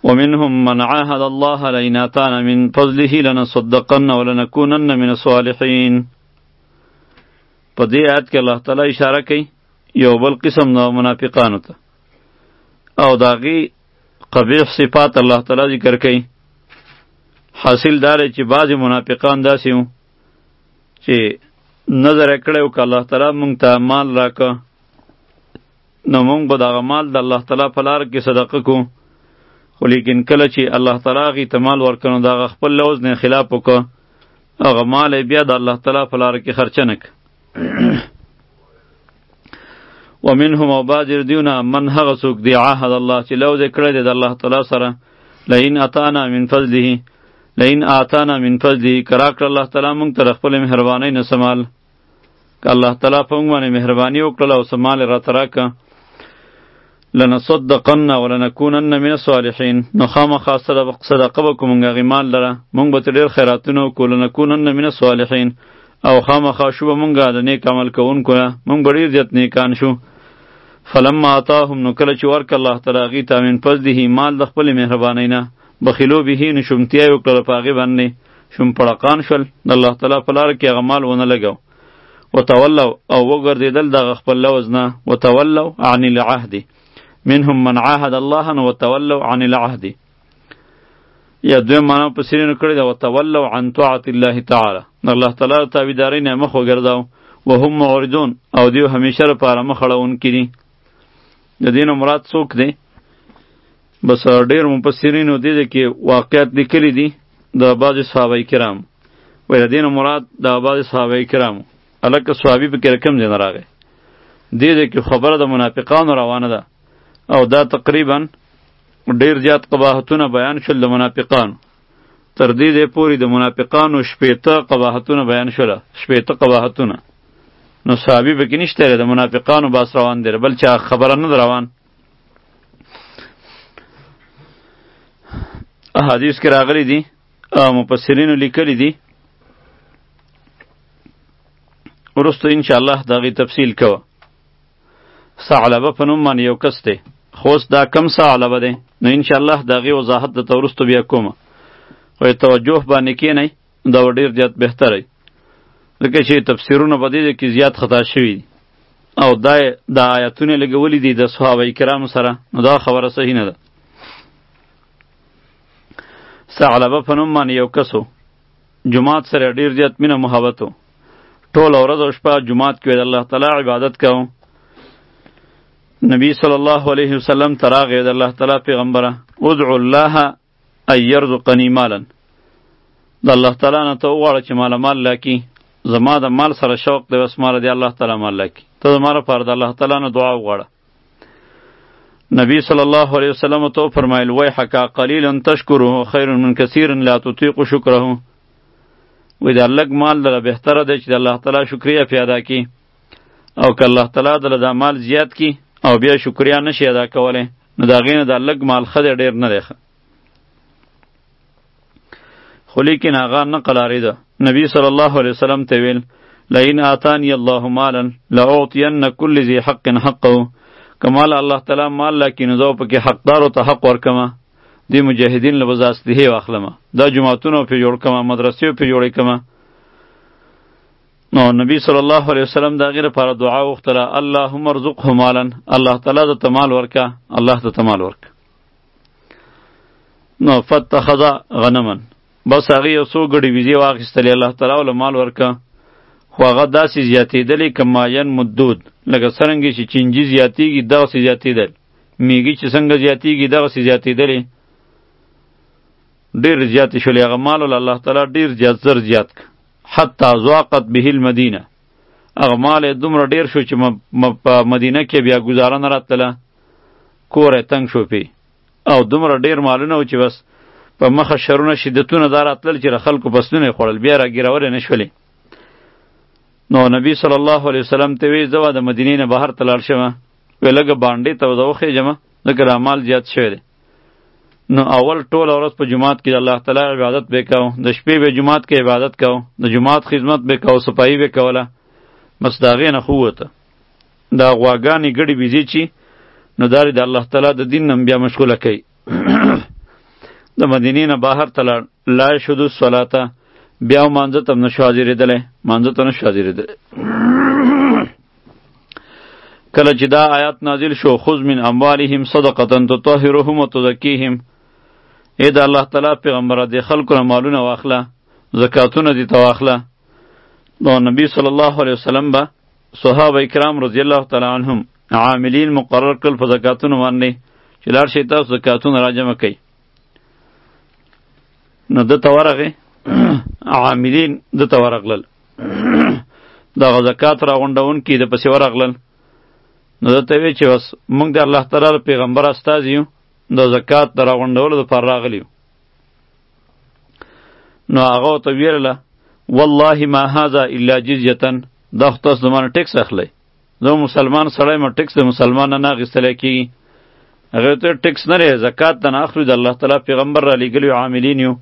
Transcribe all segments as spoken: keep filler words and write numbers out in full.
ومنهم من عاهد الله لئن آتانا من فضله لنصدقن ولنكونن من الصالحين. په دې آیت کې الله تعالی اشاره کوي یو بل قسم د منافقانو ته او د هغې قبیح صفات الله تعالی ذکر کوي. حاصل دا دی چې بعضې منافقان داسې وو چې نظر یې کړی و که الله تعالی مونږ ته مال راکه نو مونږ به دغه مال د الله تعالی په لاره کې صدقه کوو، خو لیکن کله چې الله تعالی هغې ته مال ورکړ نو د هغه خپل لوز نه خلاف وکړه، هغه مال یې بیا د الله تعالی په لاره کې خرچه نه کړه. ومنهم او بعضې دیونه من هغه څوک دی عهد الله چې لوز یې کړی دی د الله تعالی سره لئن اتانا من فضله لئن آتانا من فضله که راکړه الله تعالی مونږ ته د خپلې مهربانۍ نه څه مال، که الله تعالی په مونږ باندې مهرباني وکړله او څه مال یې راته راکړه لنصدقن ولنکونن من الصالحین، نو خامخا صدقه به کوو مونږ هغې مال لره، مونږ به ته ډېر خیراتونه وکړو لنکونن من الصالحین، او خامخا شو به مونږ د نیک عمل کوونکو نه، مونږ به ډېر زیات نیکان شو. فلما آتاهم نو کله چې ورکړه الله تعالی هغې ته من فضله مال د خپلې مهربانۍ نه بخیلو به نو شومتیا یې وکړله په هغې باندې، شومپړقان شول، د الله تعالی په لاره کې هغه مال ونه لګو. وتولوا او وګرځېدل دغه خپل لوز نه، وتولوا عن العهد، منهم من عاهد الله نو وتولوا عن العهد، یا دویم معنا مفسرینو کړې ده وتولوا عن طاعة الله تعالی، د الله تعالی د تابعدارۍ نه یې مخ وګرځاو، وهم معرضون او دیو همیشه لپاره مخ اړوونکي دي. د دې نه مراد څوک دی؟ بس ډېر مفسرینو دې ده کې واقعات لیکلي دي د بعضې صحابه کرام، وایي د دې نه مراد د بعضې صحابه کرامو، هلکه صحابي پکې له کوم ځای نه راغی، دې ده کې خبره د منافقانو روانه ده او دا تقریبا ډېر زیات قباحتونه بیان شول د منافقانو، تر دې دی پورې د منافقانو شپېته قباحتونه بیان شوله، شپېته قباحتونه. نو صحابي پکې نشته دی، د منافقانو باس روان دی، بل چا خبره نه ده روان. احادیث کې راغلی دي او مفسرینو لیکلی دي، وروسته انشاءالله د هغې تفصیل کوه. ثعلبه په نوم باندې یو کس دی، خو اوس دا کم ثعلبه دی نو انشاءالله د هغې وضاحت درته وروسته بیا کومه، خو توجه باندې کښېنئ دا به ډېر زیات بهتره وي، ځکه چې تفسیرونه په دې کې زیات خطا شوي دي او دا د آیتونه لګولي دي د صحابه کرامو سره، نو دا خبره صحیح نه ده. ثعلبه په نوم باندې یو کس و، جماعت سره ډېر زیات مینه محبت و، ټوله ورځ او شپه جماعت کې د الله تعالی عبادت کوو. نبی صلی الله علیه وسلم ته راغی د الله تعالی پیغمبره ادعو الله ان یرزقنی مالا، د الله تعالی نه ته وغواړه چې ماله مال راکړي، زما د مال سره شوق دی، بس ماله دی الله تعالی مال راکړي، ته زما لپاره د الله تعالی نه دعا وغواړه. نبی صلی الله علیه وسلم ته وفرمایل ویحک قلیلا تشکره خیر من کثیر لا تطیق شکره، وی دا لږ مال دله بهتره دی چې د الله تعالی شکریه پې ادا کړي، او که الله تعالی دله دا مال زیات کړي او بیا شکریه نشي ادا کولی نو د هغې نه دا لږ مال ښه دی، ډېر نه دی ښه. خو لیکن هغه نه قلاریده، نبی صلی الله علیه وسلم ته ویل لئن آتانی الله مالا لاعطین کل ذی حق حقه، که مال الله تعالی مال راکړي نو زه پکې حقدارو ته حق ورکمه، دې مجاهدین له به زه اصلحې واخلمه، دا جوماتونه پرې جوړ کړمه، مدرسې پرې جوړې کړمه. نو نبی صلی الله علیه وسلم د هغې لپاره دعا وغوښتله اللهم ارزقه مالا، الله تعالی درته مال ورکه، الله درته مال ورکه. نو فاتخذ غنما، بس هغې یو څو ګډې ویزې واخیستلې، الله تعالی له مال ورکه، خو هغه داسې زیاتېدلې که ماین مدود، لکه څرنګې چې چینجي زیاتېږي دغسې زیاتېدل، میږي چې څنګه زیاتېږي دغسې زیاتېدلې، ډېر زیاتې شولې، هغه مال الله تعالی ډېر زیات زر زیات که حتی ضاقت به المدینه، هغه مال یې دومره ډېر شو چې په مدینه کې بیا ګزاره نه راتله، کور یې تنګ شو پې، او دومره ډېر مالونه و چې بس په مخه شرونه شدتونه دا راتلل چې د خلکو پسونه یې خوړل، بیا راګیرول یې نه شولې. نو نبی صلی الله علیه وسلم ته وی زه به د مدینې نه بهر ته لاړ شمه، وی لږه بانډې ته به وخېږمه ځکه دا مال زیات شوی دی. نو اول ټوله ورځ په جماعت کې د الله تعالی عبادت به کوو، د شپې به جماعت کې عبادت کوو، د جماعت خدمت به کوو، صفایي به کوله، بس د هغې نه خو ووته دا غواګانې ګډې بیزې چې نو دا د الله تعالی د دین نه بیا مشغوله کوي. د مدینې نه بهر ته لاړ. لا یشهدو الصلاة، بیا مانځه ته هم نشو حاضرېدلی، مانځه ته نشو حاضرېدلی. کله چې دا آیات نازل شو، خذ من اموالهم صدقة تطهرهم وتزکیهم، ای د الله تعالی پیغمبره د خلکو نه مالونه واخله، زکاتونه دې ته واخله. نو نبی صلی الله علیه وسلم به صحابه کرام رضی الله تعالی عنهم عاملین مقرر کړل په زکاتونو باندې چې لاړ شئ تاسو زکاتونه راجمع کړئ. نو دته ورغې عاملین دته ورغلل، دغه زکات راغونډونکي د پسې ورغلل. نو دته وی چې بس موږ د الله تعالی پیغمبر استازي یو، د زکات د راغونډولو دپاره راغلي یو. نو هغه ورته ویلله والله ما هذا الا جزیة، دا خو تاسو زمانه ټیکس اخلی، زه مسلمان سړی یم، ټیکس د مسلمان نه نه اخیستلی کېږي. هغې ته ټیکس نه دی، زکات ته نه اخلو، د الله تعالی پیغمبر را لېږلي عاملین یو.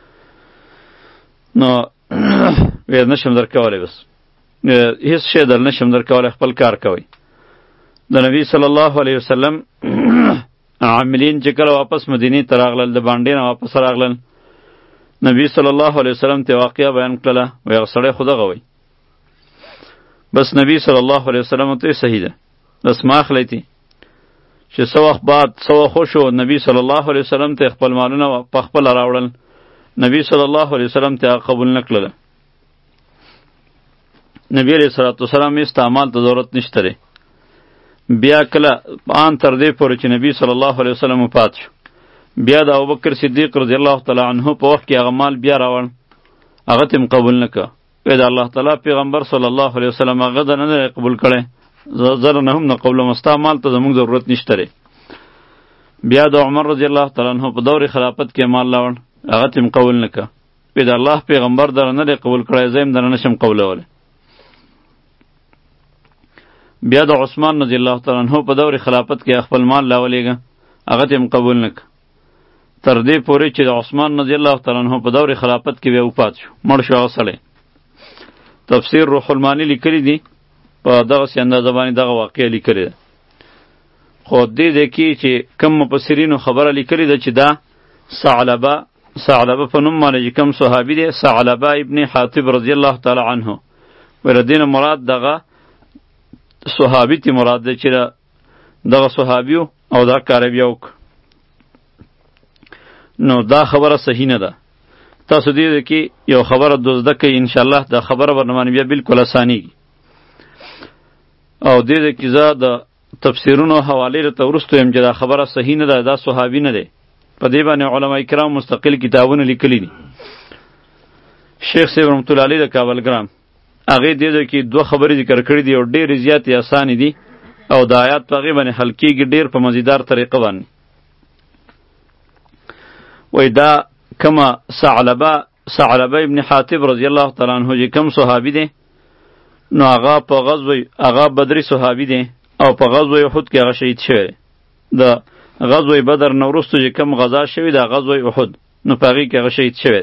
نو وی نشم در کولی، بس هیڅ شی در نشم در کولی، خپل کار کوئ. د نبی صلی الله علیه وسلم عاملین چې کله واپس مدینې ته راغلل، د بانډې نه واپس راغلل، نبی صلی الله علیه وسلم ته واقعه بیان کړله. وی هغه سړی خو دغه وی. بس نبی صلی الله علیه وسلم ته صحیح ده، بس ما اخلی تی چې څه وخت بعد څه وخت وشو، نبی صلی الله علیه وسلم ته خپل مالونه په خپله راوړل. نبی صلی الله علیه وسلم ته قبول نه کړله. نبی علیه الصلاة والسلام هېڅ اعمال ته ضرورت نشته دی. بیا کله آن تر دې پورې چې نبی صلی الله علیه وسلم وفات شو، بیا د ابوبکر صدیق رضی الله تعالی عنه په وخت کې هغه مال بیا راوړ، هغه ته هم قبول نه کړه. وی د الله تعالی پیغمبر صلی الله علیه وسلم هغه د نه قبول کړی، زه نه هم نه قبولوم، ستا مال ته زموږ ضرورت نشته دی. بیا د عمر رضی الله تعالی عنه په دور خلافت کې مال راوړ، هغه ته هم قبول نه کړه. وی د الله پیغمبر در نه قبول کړی، زه هم در نشم قبولولی. بیا د عثمان رضی الله تعالی عنه په دور خلافت کې خپل مال راولېږه، هغه ته هم قبول نه کړه. تر دې پورې چې د عثمان رضی الله تعالی عنه په دور خلافت کې بیا وفات شو، مړ شو هغه سړی. تفسیر روح المانی لیکلی دی، په دغسې اندازه باندې دغه واقعه لیکلې ده. خو دې دی کې چې کم مفسرینو خبره لیکلې ده چې دا ثعلبه ثعلبه په نوم باندې چې کم صحابي دی، ثعلبه ابن حاطب رضی الله تعالی عنه، ویل دې نه مراد دغه صحابي تی مراد دی چې دغه صحابیو او دا کار بیا وکړ. نو دا خبره صحیح نه ده. تاسو دې کې یو خبره دوزده کوي، انشاءالله دا خبره برنامه بیا بالکل اسانیږي. او دې کې زه د تفسیرونو حوالې راته وروسته یم چې دا خبره صحیح نه ده، دا صحابي نه دی. په دې باندې علما کرام مستقل کتابونه لیکلي دي. شیخ صاحب رحمت الله علیه د کابلګرام هغې دې کې دوه خبرې ذکر کړي دي او ډېرې زیاتې اسانې دي او د آیات په هغې باندې حل کېږي ډېر په مزیدار طریقه باندې. وی دا کما ثعلبه ثعلبه ابن حاطب رضی الله تعالی عنه چې کم صحابي دی، نو هغه په غزوه هغه بدري صحابي دی او په غزوه احد کې هغه شهید شوی. د غزوه بدر نه وروسته چې کم غزا شوی د غزوه احد، نو په هغې کې هغه شهید شوی.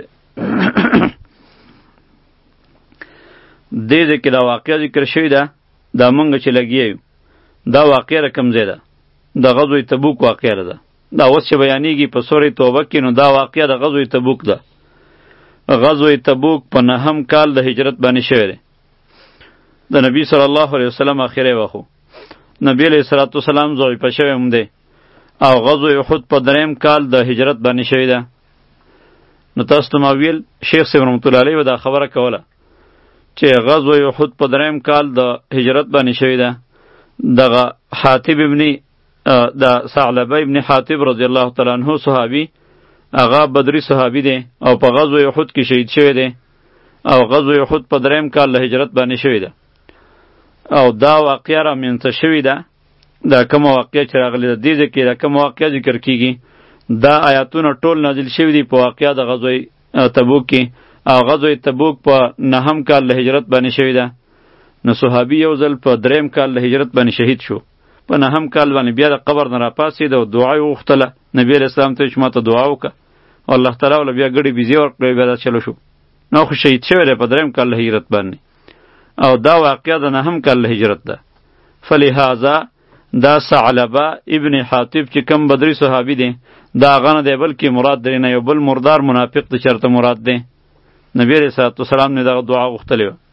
دې دې کې دا واقعه ذکر شوی ده، دا مونږ چې لګیا یو دا واقعه رقم ځای ده، د غزوه تبوک واقعه ده. دا اوس چې بیانېږي په سورې توبه کې، نو دا واقعه د غزوه تبوک ده. غزوه تبوک په نهم کال د هجرت باندې شوی دی. د نبی صلی الله علیه وسلم اخیری وخت نبی علیه الصلاة والسلام ضعیف شوی هم دی، او غزوه احد په دریم کال د هجرت باندې شوی ده. نو تاسو ته ما ویل شیخ صاحب رحمت الله علیه دا خبره کوله چې غزوه احد په دریم کال د هجرت باندې شوی ده. دغه حاتب ابن د ثعلبه ابن حاتب رضی الله تعالی عنه صحابي، هغه بدري صحابي دی او په غزوه احد کې شهید شوی دی، او غزوه احد په دریم کال د هجرت باندې شوی ده. او دا واقعه را منځته شوی ده. دا کومه واقعه چې راغلې ده دې کې دا کومه واقعه ذکر کیږي، دا آیاتونه ټول نازل شوي دي په واقعه د غزوه تبوک کې، او غزوه تبوک په نهم کال د هجرت باندې شوی ده. نو صحابي یو ځل په دریم کال د هجرت باندې شهید شو، په نهم کال باندې بیا د قبر نه راپاسېد او دعا یې وغوښتله نبي علیه السلام ته چې ما ته دعا وکړه، او الله تعالی ول بیا ګډې بیزې ورکړې، بیا دا چلو شو. نو خو شهید شوی دی په دریم کال د هجرت باندې، او دا واقعه د نهم کال د هجرت ده. فلهذا دا ثعلبه ابن حاطب چې کم بدری صحابي دی دا هغه نه دی بلکې مراد دی نه یو بل مردار منافق دی چېرته مراد دی. نبی علیه صلوات وسلام نه دغه دعا غوښتلې وه.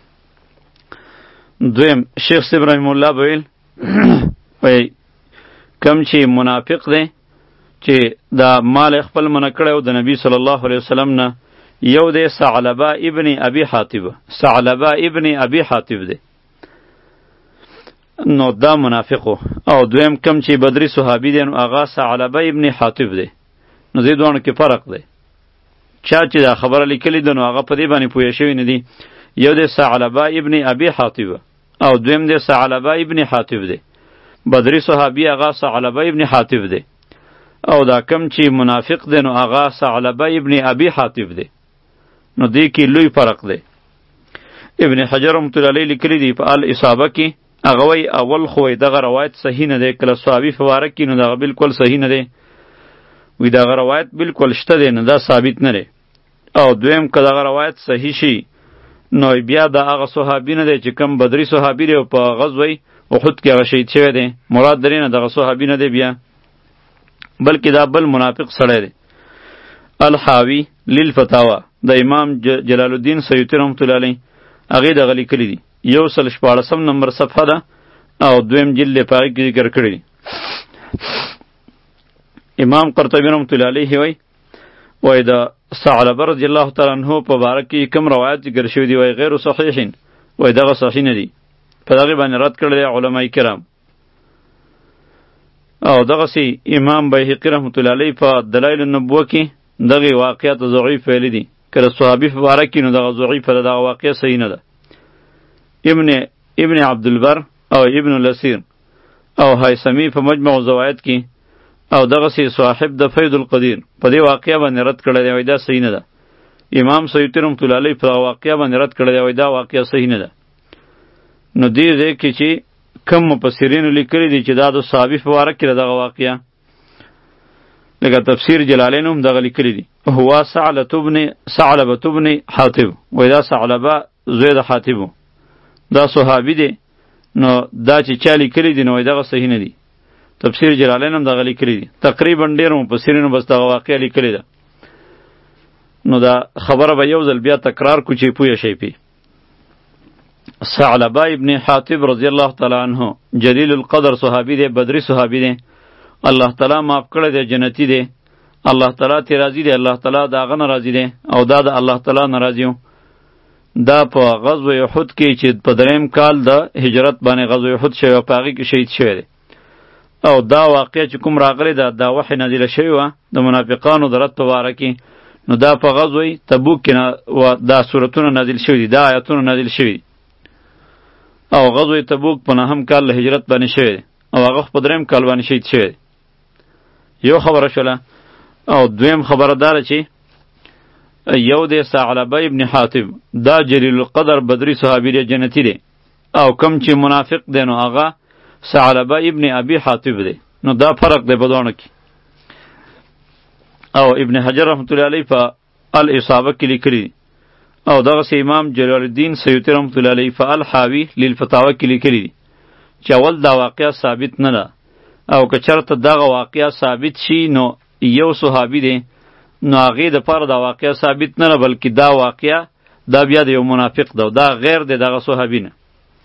دویم شیخ صاحب رحمه الله به ویل وایي کم چې منافق دی چې دا مال خپل منع کړی و د نبی صلی الله علیه وسلم نه یو دی ثعلبه ابن ابي حاطب ثعلبه ابن ابي حاطب دی نو دا منافقو. او دویم کم چې بدری صحابي دی نو هغه ثعلبه ابن حاطب دی. نو دې دوانو کې فرق دی. چا چې دا خبره لیکلې ده نو هغه په دې باندې پوه شوی نه دی. یو دی ثعلبه ابن ابي حاطب او دویم دی ثعلبه ابن حاطب دی. بدری صحابي هغه ثعلبه ابن حاطب دی او دا کم چې منافق دی نو هغه ثعلبه ابن ابي حاطب دی. نو دې کې لوی فرق دی. ابن حجر رحمة الله علیه لیکلی دی په الاصابه کې هغه وایي اول خو دغه روایت صحیح نه دی کله صحابي په باره کې نو دغه بالکل صحیح نه دی وی دغه روایت بالکل شته دی نه دا ثابت نه دی. او دویم که دغه روایت صحیح شي نو بیا د هغه صحابي نه دی چې کم بدری صحابي دی او په غزوه احد کې هغه شهید شوی دی مراد درې نه دغه صحابي نه دی بیا بلکې دا بل منافق سړی دی. الحاوی للفتاوا د امام جلال الدین سیوطی رحمة الله علیه هغې دغه لیکلی دی یو سل شپاړسم نمبر صفحه ده او دویم جلد یې په هغې کې ذکر کړی دی. امام قرطبی رحمة الله علیه وایي وایي د ثعلبه رضی الله تعالی عنه په باره کې کوم روایت ذکر شوي دي وایي غیر صحیحین وایي دغه صحیح نه دي په دغې باندې رد کړی دی علمای کرام. او دغسې امام بیهقي رحمة الله علیه په دلایل النبوه کې دغې واقعات ضعیف ویلي دي که د صحابي په باره کې نو دغه ضعیفه ده دغه واقعه صحیح نه ده. ابن ابن عبدالبر او ابن الاسیر او هیثمی په مجمع الزوائد کې او دغسې صاحب د فیض القدیر په دې واقعه باندې رد کړی دی وایي دا صحیح نه ده. امام سیوطي رحمة الله علیه په واقعه باندې رد کړی دی وایي دا واقعه صحیح نه ده. نو دې ځای کې چې کم مفسرینو لیکلي دي چې دا د صحابي په باره کې ده دغه واقعه لکه تفسیر جلالین هم دغه لیکلي دي هو ثعلبة بن حاطب وایي دا ثعلبه زوی د حاطب دا صحابي دی نو دا چې چا لیکلي دي نو وایي دغه صحیح نه دي. تفسیر جلالین هم دغه لیکلی دي تقریبا ډېرو مفسرینو بس دغه واقعه لیکلې ده. نو دا خبره به یو ځل بیا تکرار کو چې پوه شئ پې. ثعلبه ابن حاطب رضی الله تعالی عنه جلیل القدر صحابي دی بدری صحابي دی الله تعالی معاف کړی دی جنتی دی الله تعالی تی راضي دی الله تعالی د هغه نه راضي دی او دا د الله تعالی نه راضي و. دا په غزوه احد کې چې په دریم کال د هجرت باندې غزوه احد شوی او په هغې کې شهید شوی دی. او دا واقع چې کوم راغلی ده دا وحی نازله شوې وه د منافقانو د رد په باره کې نو دا په غزوه تبوک کې دا صورتونه نازل شوي دي دا آیتونه نازل شوي دي. او غزوه تبوک په نهم کال له هجرت باندې شوی دی او هغه په دریم کال باندې شهید شوی دی. یو خبره شوله. او دویم خبره داره چې یو دی ثعلبه ابن حاطب دا جلیل القدر بدری صحابي دی جنتی دی او کم چې منافق دی نو هغه ثعلبه ابن ابي حاطب دی. نو دا فرق دی په دواړو کې. او ابن حجر رحمة الله علیه په الاصابه کې لیکلي او دغسې امام جلال الدین سیوطي رحمة الله علیه په الحاوی للفتاوا کې لیکلي دي چې اول دا واقعه ثابت نه ده او که چېرته دغه واقعه ثابت شي نو یو صحابي دی نو هغې دپاره دا واقعه ثابت نه ده بلکې دا واقعه دا بیا د یو منافق ده دا غیر دی دغه صحابي نه.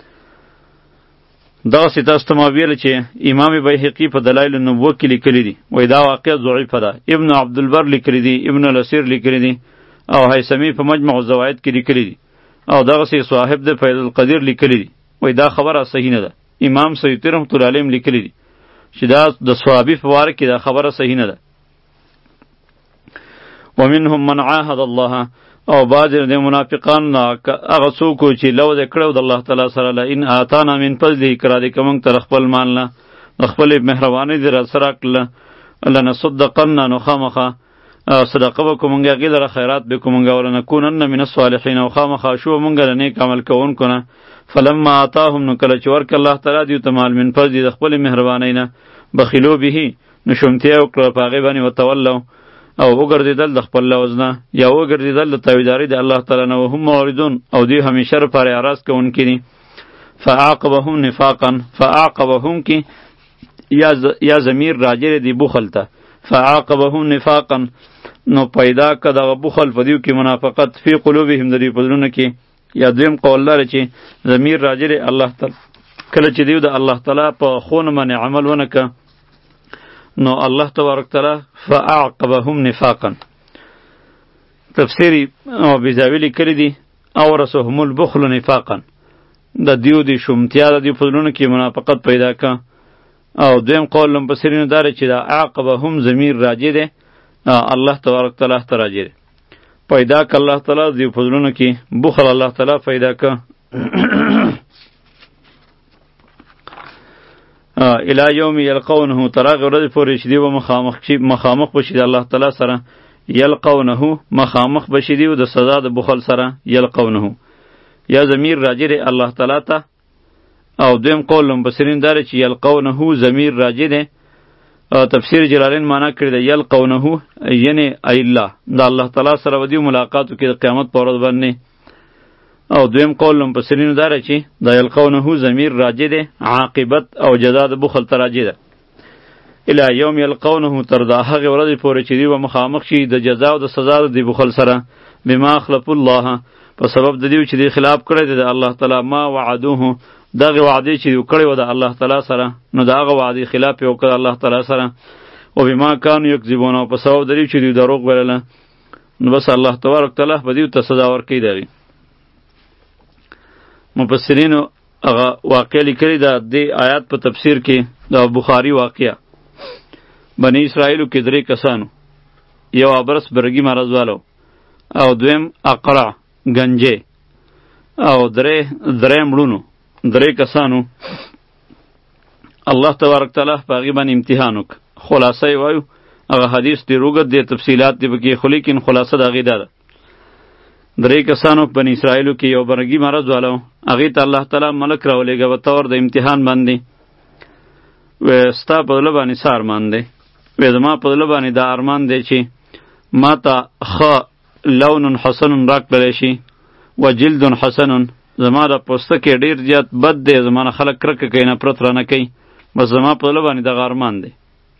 دغسې تاسو ته ما ویله چې امام بیهقي په دلایل النبوه کې لیکلي دي وایي دا واقعه ضعیفه ده. ابن عبدالبر لیکلي دي ابن الاسیر لیکلي دي او هیثمی په مجمع الزوائد کې لیکلي دي او دغسې صاحب د فیض القدیر لیکلي دي وایي دا خبره صحیح نه ده. امام سیوطي رحمة الله علیه لیکلي دي چې دا د صحابي په باره کې دا خبره صحیح نه ده. ومنهم من عاهد الله او بعض د منافقان هغه څوک چې لو د کړو د الله تعالی سره له ان آتانا من فضله کرا دې کوم تر خپل مان نه خپل مهرباني دې را سره کړل لنصدقن نو خامخه صدقه وکړو مونږه غیله خیرات به کومږه ولنکونن من الصالحین او خامخه شو مونږه نیک عمل کوونکو نه. فلما آتاهم نو کله چې ورک الله تعالی دیو ته مال من فضله د خپل مهرباني نه بخیلو به نو شومتیا وکړه په هغې باندې وتولو او وګرځېدل د خپل لوز نه یا وګرځېدل د تابعداري د الله تعالی نه وهم معرضون او دوی همیشه لپاره اعراض کوونکي دي. فعاقبهم نفاقا فعاقبهم کی یا یا ضمیر راجع دی بخل ته فعاقبهم نفاقا نو پیدا که دغه بخل په دیو کې منافقت فی قلوبهم د دې په زړونو کې یا دویم قول لري چې ضمیر راجع دی الله تعالی کله چې دیو د الله تعالی په خون باندې عمل ونکه نو الله تبارک تعالی فعاقبهم نفاقا تفسیری او بیزاویلی کړی دی او رسهم البخل نفاقا د دیو دی شومتیا د دیو په زړونو کې منافقت پیدا که او دویم قول لم بصیرینو داره چې دا عاقبهم ضمیر راجع دی الله تبارک تعالی ته راجع دی پیدا که الله تعالی دیو په زړونو کې بخل الله تعالی پیدا که الی یوم یلقونه تر هغه ورځې پورې چې دیو مخامخ مخامخ بشي د الله تعالی سره یلقونه مخامخ بشي دیو د سزا د بخل سره یلقونه یا ضمیر راجع دی الله تعالی ته او دویم قول مفسرین داره چې یلقونه ضمیر راجع دی تفسیر جلالین معنا کړی دی یلقونه یعنی ای الله د الله تعالی سره ودی ملاقاتو کې د قیامت پر ورځ باندې او دویم قول مفسرین داره چې د یلقونه ضمیر راجع دی عاقبت او جزا د بخل ته راجع ده الی یوم یلقونه تر دا هغه ورځې پورې چې دی و مخامخ شي د جزا او د سزا د بخل سره بما خلف الله په سبب د دیو چې دی خلاف کړی دی د الله تعالی ما وعدوه دغه وعده چې کړی و د الله تعالی سره نو دغه وعده خلاف یې وکړ الله تعالی سره او بما کانوا یکذبون په سبب د دیو چې دی دروغ ویل نو بس الله تبارک تعالی په دیو ته سزا ورکړي دی مفسرینو هغه واقع لیکلی دا د آیات په تفسیر کې د بخاری واقعه بنی اسرائیلو کې درې کسانو یو ابرس برګي مرض والو او دویم اقرع گنجه او درې درې مړونو درې کسانو الله تبارک تعالی په هغې باندې امتحان وک خلاصه یې وایو هغه حدیث دی روګت دی تفصیلات دی پکې خو لیکن خلاصه د هغې دا ده درې کسانو په بنی اسرائیلو کې یو برګي مرض والو هغې ته الله تعالی ملک راولېږه په طور د امتحان باندې و ستا په زړه باندې څه ارمان دی و زما په زړه باندې دا ارمان دی چې ما ته ښه لون حسن راکړلی شي و جلد حسن زما د پوستکی ډېر زیات بد دی زما نه خلک کرکه کوي نفرت رانه کوي بس زما په زړه باندې دغه ارمان دی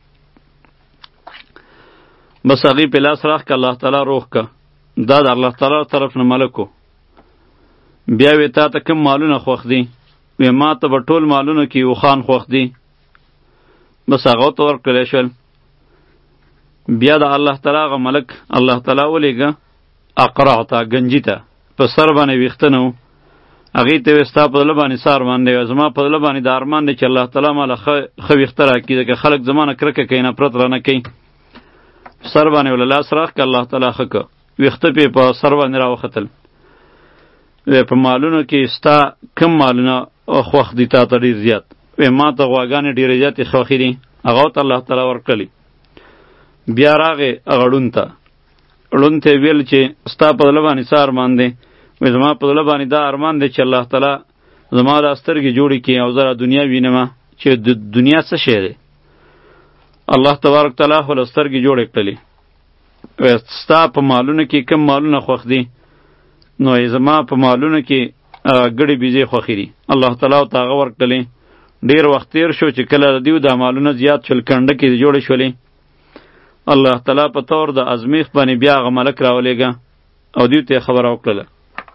بس هغې په لاس راښ که الله تعالی روح که دا د الله تعالی طرف نه ملکو بیا وی تا ته کوم مالونه خوښ دي وی ما ته به ټول مالونه کې اوښان خوښ دي بس هغه ته ورکړلی شول بیا د الله تعالی هغه ملک الله تعالی ولیږه اقرع ته ګنجي ته په سر باندې ویښته نه و هغې ته وی ستا په زړه باندې څه ارمان دی زما په زړه باندې دا ارمان دی چې الله تعالی ماله ښه ویښته راکړي ځکه خلک زما نه کرکه کوي نفرت رانه کوي سر باندې وله لاس راښ که الله تعالی ښه که ویښته پې په سر باندې راوختل په مالونو کې ستا کم مالونه خوښ دي تا ته ډېر زیات وی ما ته غواګانې ډېرې زیاتې خوښې دي هغه ته الله تعالی ورکړلي بیا راغې هغه ړوند ته ړوند ته یې ویل چې ستا په زړه باندې څه ارمان دی وی زما په زړه باندې دا ارمان دی چې الله تعالی زما دا سترګې جوړې کړي او زه را دنیا وینمه چې د دنیا څه شی دی الله تبارک تعالی خو له سترګې جوړې کړلې ستا په مالونو کې کم مالونه خوښ دي نو زما په مالونو کې ګړې بیزې خوښې دي الله تعالی ته هغه ورکړلې ډېر وخت تېر شو چې کله د دیو دا مالونه زیات شول کنډه کې جوړې شولې الله تعالی په طور د ازمیښت باندې بیا هغه ملک راولېږه او دیو ته یې خبره وکړله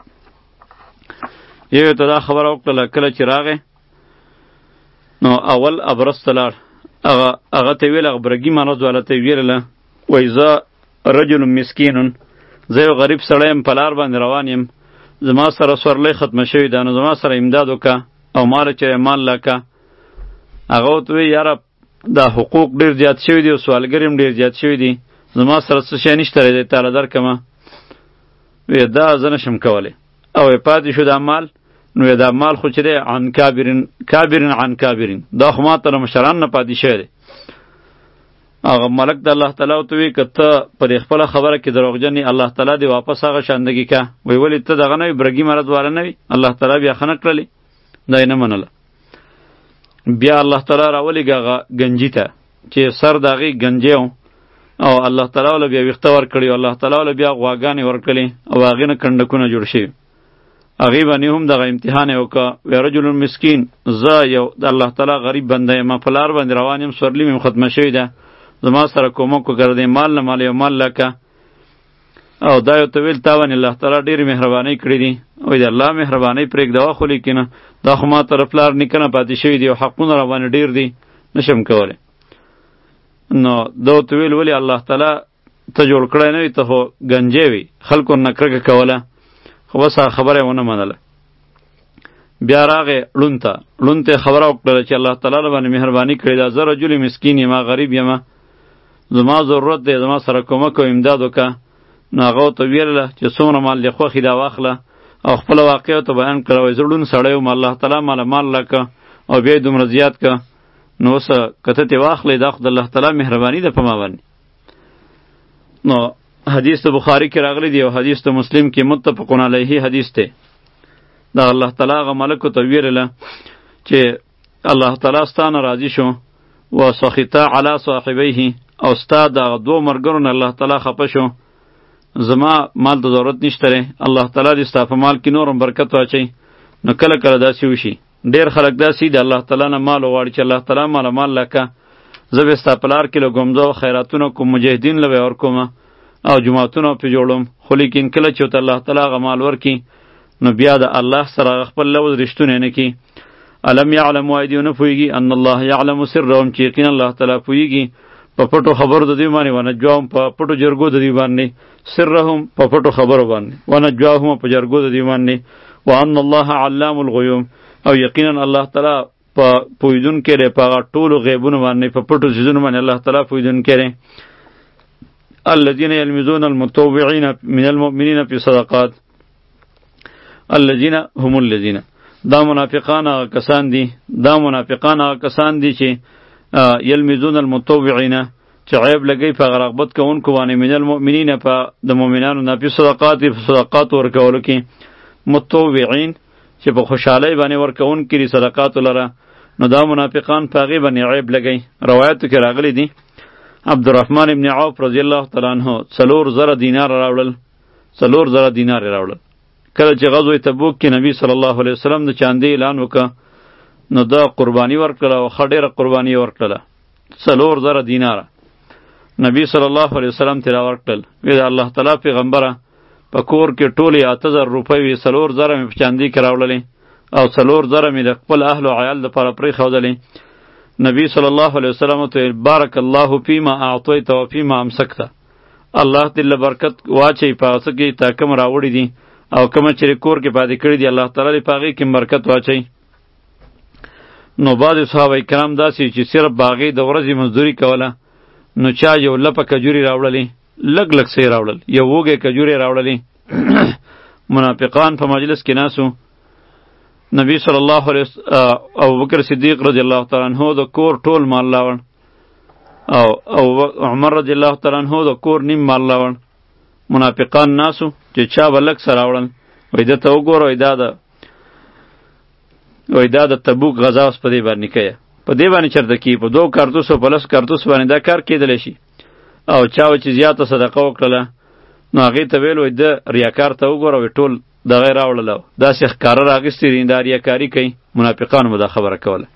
یو ته دا خبره وکړله کله چې راغی نو اول ابرس ته لاړ هغه هغه ته یې ویل هغه برګي مرض والا ته یې ویلله وایي زه رجل مسکینون زه یو غریب سړی یم په لار باندې روان یم زما سره سورلی ختمه شوې ده نو زما سره امداد وکړه او ماله چې مال راکړه هغه ورته وایي یاره دا حقوق ډېر زیات شوي دي او سوالګر هم ډېر زیات شوي دي زما سره څه شی نشته دی تاله درکړمه وی دا زه نشم کولی او پاتې شو دا مال نو دا مال خو چې دی عن کابرین کابرین عن کابرین دا خو ما ته له مشران نه پاتې شوی دی هغه ملک د الله تعالی ورته وایي که ته په دې خپله خبره کې دروغجن یې الله تعالی دې واپس هغه شاندګي که وایي ولې ته دغه نه وي برګي مرض والا نه وي الله تعالی بیا ښه نه کړلې دا یې نه منله بیا الله تعالی راولېږه هغه ګنجي ته چې سر د هغې ګنجی و او الله تعالی وله بیا ویښته ورکړي او الله تعالی وله بیا غواګانې ورکړلې او هغې نه کنډکونه جوړ شوي هغې باندې هم دغه امتحان یې وکړه. وی رجل مسکین، زه یو د الله تعالی غریب بنده یم، په لار باندې روان یم، سورلي مې ختمه شوې ده، زما سره کومک وکړه، د مال نه مال یو مال لکه. او دا یو ته ویل تا باندې الله تعالی ډېرې مهربانۍ کړې دي. وایي د الله مهربانۍ پرېږده، خو لیکنه دا خو ما طرف لار نیکه نه پاتې شوي دي او حقونه را باندې ډېر دي، نشم کولی. نو دا ورته ویل ولې الله تعالی ته جوړ کړی نه وي، ته خو ګنجی وي، خلکو نه کرکه کوله، خو بس هغه خبره یې ونه منله. بیا راغې ړوند ته، ړوند ته یې خبره وکړله چې الله تعالی را باندې مهرباني کړې ده، زه رجل مسکین یم، غریب یم، زما ضرورت دی، زما سره کومک او امداد وکړه. نو هغه ورته ویله چې څومره مال دې خوښ دا واخله، او خپله واقعه ورته بیان کړه. وایي زه ړوند سړی وم، الله تعالی ماله مال راکړه او بیا یې دومره زیات کړه، نو اوس که ته ترې واخلې دا خو د الله تعالی مهرباني ده په ما باندې. نو حدیث د بخاری کې راغلی دی او حدیث د مسلم کې متفقون علیه حدیث دی. دا الله تعالی هغه ملکو ته ویله چې الله تعالی ستانه راضي شو، و سخطا علی صاحبیه، او ستا دغه دوه ملګرو نه الله تعالی خفه شو، زما مال ته ضرورت نشته دی، الله تعالی دې ستا په مال کې نورم برکت واچوي. نو کله کله داسې وشي، ډېر خلک داسې د الله تعالی نه مال وغواړي چې الله تعالی ماله مال لکه، زه به ستا په لار کې لږ ځو خیراتونه کوم، مجاهدین له به ورکوم او جماعتونه پې جوړوم، خو لیکن کله چې ورته الله تعالی هغه مال ورکړي نو بیا د الله سره هغه خپل لوز رښتونه نه کړي. الم یعلموا آیا دوی ونه پوهېږي ان الله یعلم سرهم، چې یقینا الله تعالی پوهېږي په پټو خبرو د دوی باندې، ونجواهم په پټو جرګو د دوی باندې، سرهم په پټو خبرو باندې، ونجواهم په جرګو د دوی باندې، وان الله علام الغیوم، او یقینا الله تعالی په پوهېدونکی دی په هغه ټولو غیبونو باندې، په پټو څیزونو باندې الله تعالی پوهېدونکی دی. الذين يلمزون المتطوعين من المؤمنين في صدقات، الذين هم الذين، دا منافقان هغه کسان دي، دا منافقان هغه کسان دي چې یلمزون المتطوعین، چې عیب لګی په رغبت کوونکو باندې، من المؤمنین، په د مؤمنانو نه، په صدقات، په صدقات ورکولو کې، متطوعین چې په خوشحالۍ باندې ورکوونکي دي صدقات لره، نو دا منافقان په هغې باندې عیب لګی. روایتو کې راغلی دي عبدالرحمن ابن عوف رضی الله تعالی عنہ څلور زره دینار راوړل، څلور زره دینار راوړل. کله چې غزوه تبوک کې نبی صلی الله علیه وسلم د چاندې اعلان وکړه نو دا قربانی ورکړه او ښه ډېره قرباني ورکړله، څلور زره دیناره نبی صلی الله علیه وسلم ترې راورکړل. وی د الله تعالی پیغمبره په کور کې ټولې اته زره روپۍ وي، څلور زره مې په چاندې کې راوړلې او څلور زره مې د خپل اهل او عیال دپاره پرېښودلې. نبی صلی الله علیه وسلم ته بارک الله فیما اعطیت و فیما امسکت، الله دې له برکت واچوي په هغه څه کې تا کوم راوړي دي او کومه چې کور کې پاتې کړي دي، الله تعالی دې په هغې کې برکت واچوي. نو بعضې صحابه کرام داسې چې صرف په هغې د ورځې مزدوري کوله، نو چا یو لپه کجوري راوړلې، لږ لږ څه یې راوړل، یو وږی کجوري راوړلې. منافقان په مجلس کې ناسو، نبی صلی الله علیه او بکر صدیق رضی الله تعالی عنہ د کور ټول مال راوړ، او او عمر رضی الله تعالی عنہ د کور نیم مال راوړ. منافقان ناسو چې چا به لږ څه راوړل، وایي ده ته وګوره، وایي دا د وایي دا د تبوک غزا اوس په دې باندې کوي، په دې باندې چېرته کېږي، په دوه کارتوسو په لس کارتوس باندې دا کار کېدلی شي. او چا چې زیاته صدقه وکړله نو هغې ته ویل وایي ده ریاکار ته وګوره، وایي ټول دغه یې راوړله، داسې ښکاره راغېستې دي، دا ریاکاري کوي. منافقانو به دا خبره کوله.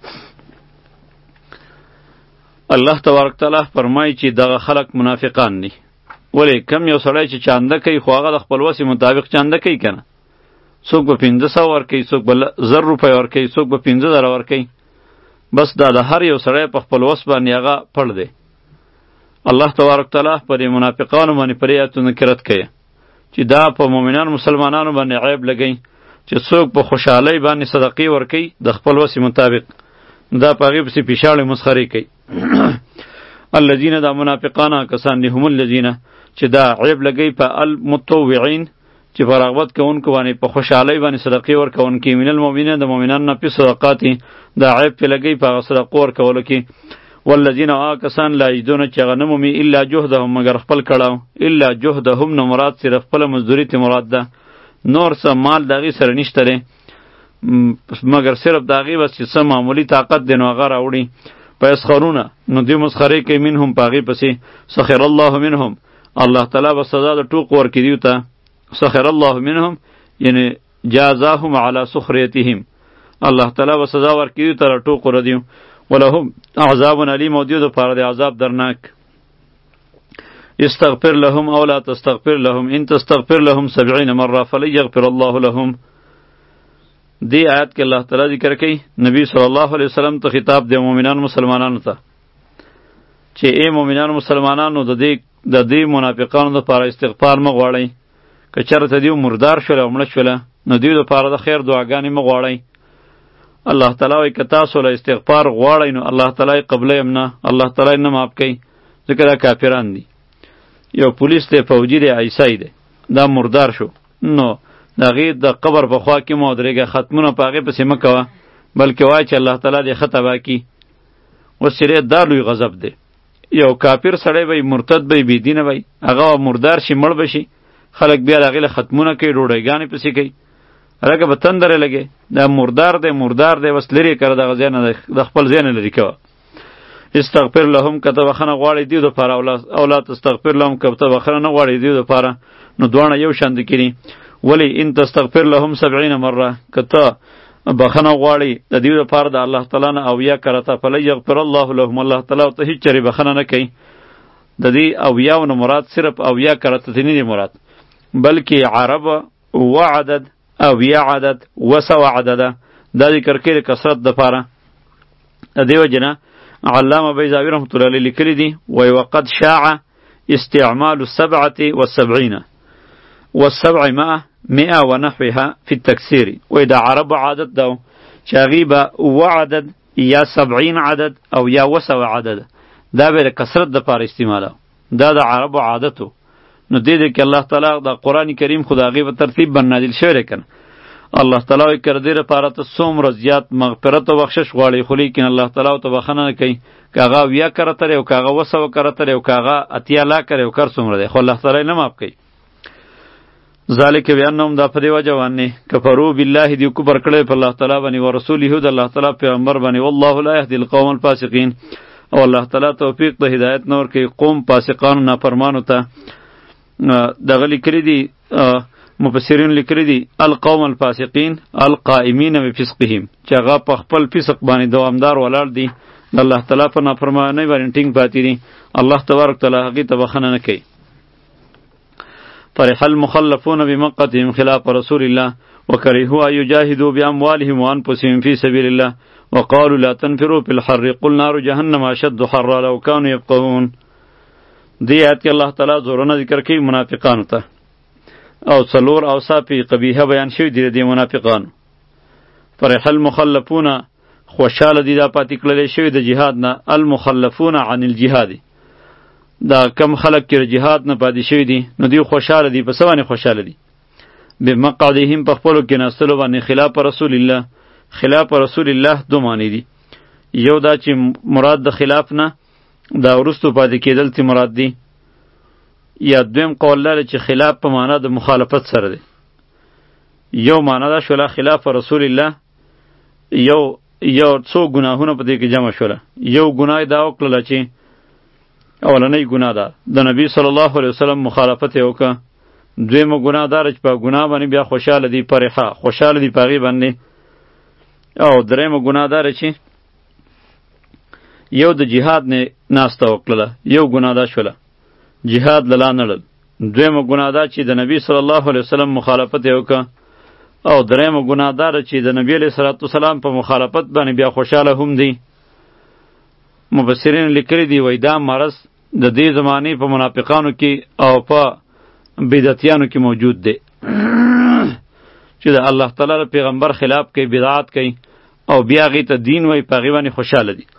الله تبارک تعالی فرمایي چې دغه خلق منافقان دي. ولې کم یو سړی چې چانده کوي خو هغه د خپل وسې مطابق چانده کوي که نه، څوک به پنځه سوه ورکوي، څوک به زر روپۍ ورکوي، څوک به پنځه زره ورکوي، بس دا د هر یو سړی په خپل وس باندې هغه پړ دی. الله تبارک تعالی پر منافقانو باندې پر آیاتونو کې رد کوي چې دا په مؤمنانو مسلمانانو باندې عیب لګوي چې څوک په خوشحالۍ باندې صدقې ورکوي د خپل وس مطابق، دا په هغې پسې پیشاړې مسخرې کوي. الذین، دا منافقان کسان دي، هم الذین چې دا عیب لګوي په المتطوعین چې په رغبت کوونکو باندې په خوشحالۍ باندې صدقې ورکوونکي، من المؤمنین، د مؤمنانو نه په صدقاتې، دا عیب پې لګوي په هغه صدقو ورکولو کې. والذین، هغه کسان لا یجدون چې هغه نه مومي الا جهدهم، مګر خپل کړاو، الا جهدهم نه مراد صرف خپله مزدوري ته مراد ده، نور څه مال د هغې سره نشته دی، مګر صرف د هغې بس چې څه معمولي طاقت دی نو هغه راوړي. فیسخرونه، نو دوی مسخرې کوي، منهم په هغې پسې، سخر الله منهم، الله تعالی به سزا د ټوق ورکړي دوی ته. سخر الله منهم یعنی جازاهم علی سخریتهم الله تعالی و سزا ورکړي تر ټوکو ردیو ولهم عذاب علیم او دیو د پاره د عذاب درناک. استغفر لهم او لا تستغفر لهم ان تستغفر لهم سبعین مره فلن یغفر الله لهم. دی آیات کې الله تعالی ذکر کوي نبی صلی الله علیه وسلم ته خطاب دی مؤمنانو مسلمانانو ته چې ای مؤمنانو مسلمانانو د دې د دې منافقانو لپاره استغفار مغواړئ که چېرته دیو مردار شوله او مړه شوله نو دیو لپاره د خیر دعاګانې مغواړئ. الله تعالی وایي که تاسو له استغفار غواړئ نو الله تعالی قبله یم نه الله تعالی نه معاف کوي ځکه دا کافران دي. یو پولیس دی فوجي دی عیسی دی دا مردار شو نو د هغې د قبر په خوا کې مو ودرېږه ختمونه په هغې پسې مه کوه بلکې وایه چې الله تعالی دې ښه تباه کړي. اوس چې دا لوی غضب دی یو کافر سړی به مرتد به بېدینه به هغه مردار شي مړ به شي خلک بیا د هغې له ختمونه کوي ډوډۍ پسې کوي هلکه به تندرې لګې دا مردار دی مردار دی بس لرې کړه دغه ځای نه د خپل ځای نه لرې کوه. استغفر لهم که ته بخښنه غواړې دیو دپاره او لا تستغفر لهم که ته بخښنه نه غواړې دیو دپاره نو دواړه یو شان دي کړي. ولی ان تستغفر لهم سبعین مره که ته بخښنه غواړې د دیو دپاره د الله تعالی نه اویا کرته فلن یغفر الله لهم الله تعالی ورته هېڅ چرې بخښنه نه کوي. د دې اویاو نه مراد صرف اویا کرته ته نه دي مراد بلکې عرب و عدد اویا عدد و سوه عدده دا ذکر کوي د کثرت دپاره. د دې وجې نه علامه بیضاوي رحمت الله علیه لیکلی دي وایي وقد شاع استعمال السبعة والسبعين والسبع مئة مئة ونحوها في التكسير وایي دا عرب عادت ده چې هغې به اوه عدد یا سبعین عدد او یا اوه سوه عدد دا به د کثرت دپاره استعماله دا د عربو عادت و. نو دې دې کې الله تعالی د قرآن کریم خو د هغې په ترتیب باندې نازل شوی دی که نه الله تعالی وایي که د دې لپاره ته څومره زیات مغفرت او بخشش غواړې خو لیکن الله تعالی ورته بخښنه نه کوي که هغه اویا کرته دی او که هغه اوه سوه کرته دی او که هغه اتیا لاکه دی او که هر څومره دی خو الله تعالی نه معاف کوي. ذالک بانهم دا په دې وجه باندې کفروا بالله دی کفر کړی په الله تعالی باندې او رسوله د الله تعالی پیغمبر باندې والله لا یهدی القوم الفاسقین او الله تعالی توفیق د هدایت نور کوي قوم فاسقانو نافرمانو ته. دغه لیکلي دي مفسرین لیکلي دي القوم الفاسقین القائمین بفسقهم چې هغه په خپل فسق باندې دوامدار ولاړ دي د الله تعالی په نافرمانۍ باندې ټینګ پاتې دي الله تبارک تعالی هغې ته بخښنه نه کوي. فرح المخلفون بمقتهم خلاف رسول الله وكرهوا أن يجاهدوا بأموالهم وأنفسهم في سبيل الله وقالوا لا تنفروا في الحر قل نار جهنم أشد حرا لو كانوا يفقهون. دی آیت کې الله تعالی زورونه ذکر کوي منافقانو ته او څلور اوصاف قبیحه بیان شوي دي د منافقانو. فرح المخلفون خوشحاله دي دا پاتې کړلی شوي د جهاد نه المخلفون عن الجهاد دا کم خلق چې جهاد نه پاتې شوي دي نو دوی خوشحاله دي په څه باندې خوشحاله دي بمقعدهم په خپلو کېناستلو باندې خلاف رسول الله. خلاف رسول الله دو معنی دي یو دا چې مراد د خلاف نه دا وروستو پاتې کېدل تی مراد دی یا دویم قول لري چې خلاف په معنا د مخالفت سره دی. یو معنا دا شوله خلاف رسول الله یو یو څو ګناهونه په دې کې جمع شوله یو ګناه دا وکړله چې اولنۍ ګناه ده د نبی صلی الله علیه وسلم مخالفت یې وکړه. دویمه ګناه دا چې په ګناه باندې بیا خوشحاله دي فرحه خوشحاله دي په هغې باندې. او دریمه ګناه دا چې یو د جهاد نه ناسته وکړله یو ګناه دا شوله جهاد له لا نړل. دویمه ګناه دا چې د نبی صلی الله علیه وسلم مخالفت یې وکړه او دریمه ګناه دا چې د نبی علیه صلوات والسلام په مخالفت باندې بیا خوشحاله هم دی. مفسرین لیکلي دي وایي دا مرض د دې زمانې په منافقانو کې او په بدعتیانو کې موجود دی چې د الله تعالی پیغمبر خلاف کوي بدعات کوي او بیا هغې ته دین وایي په هغې باندې خوشحاله دي.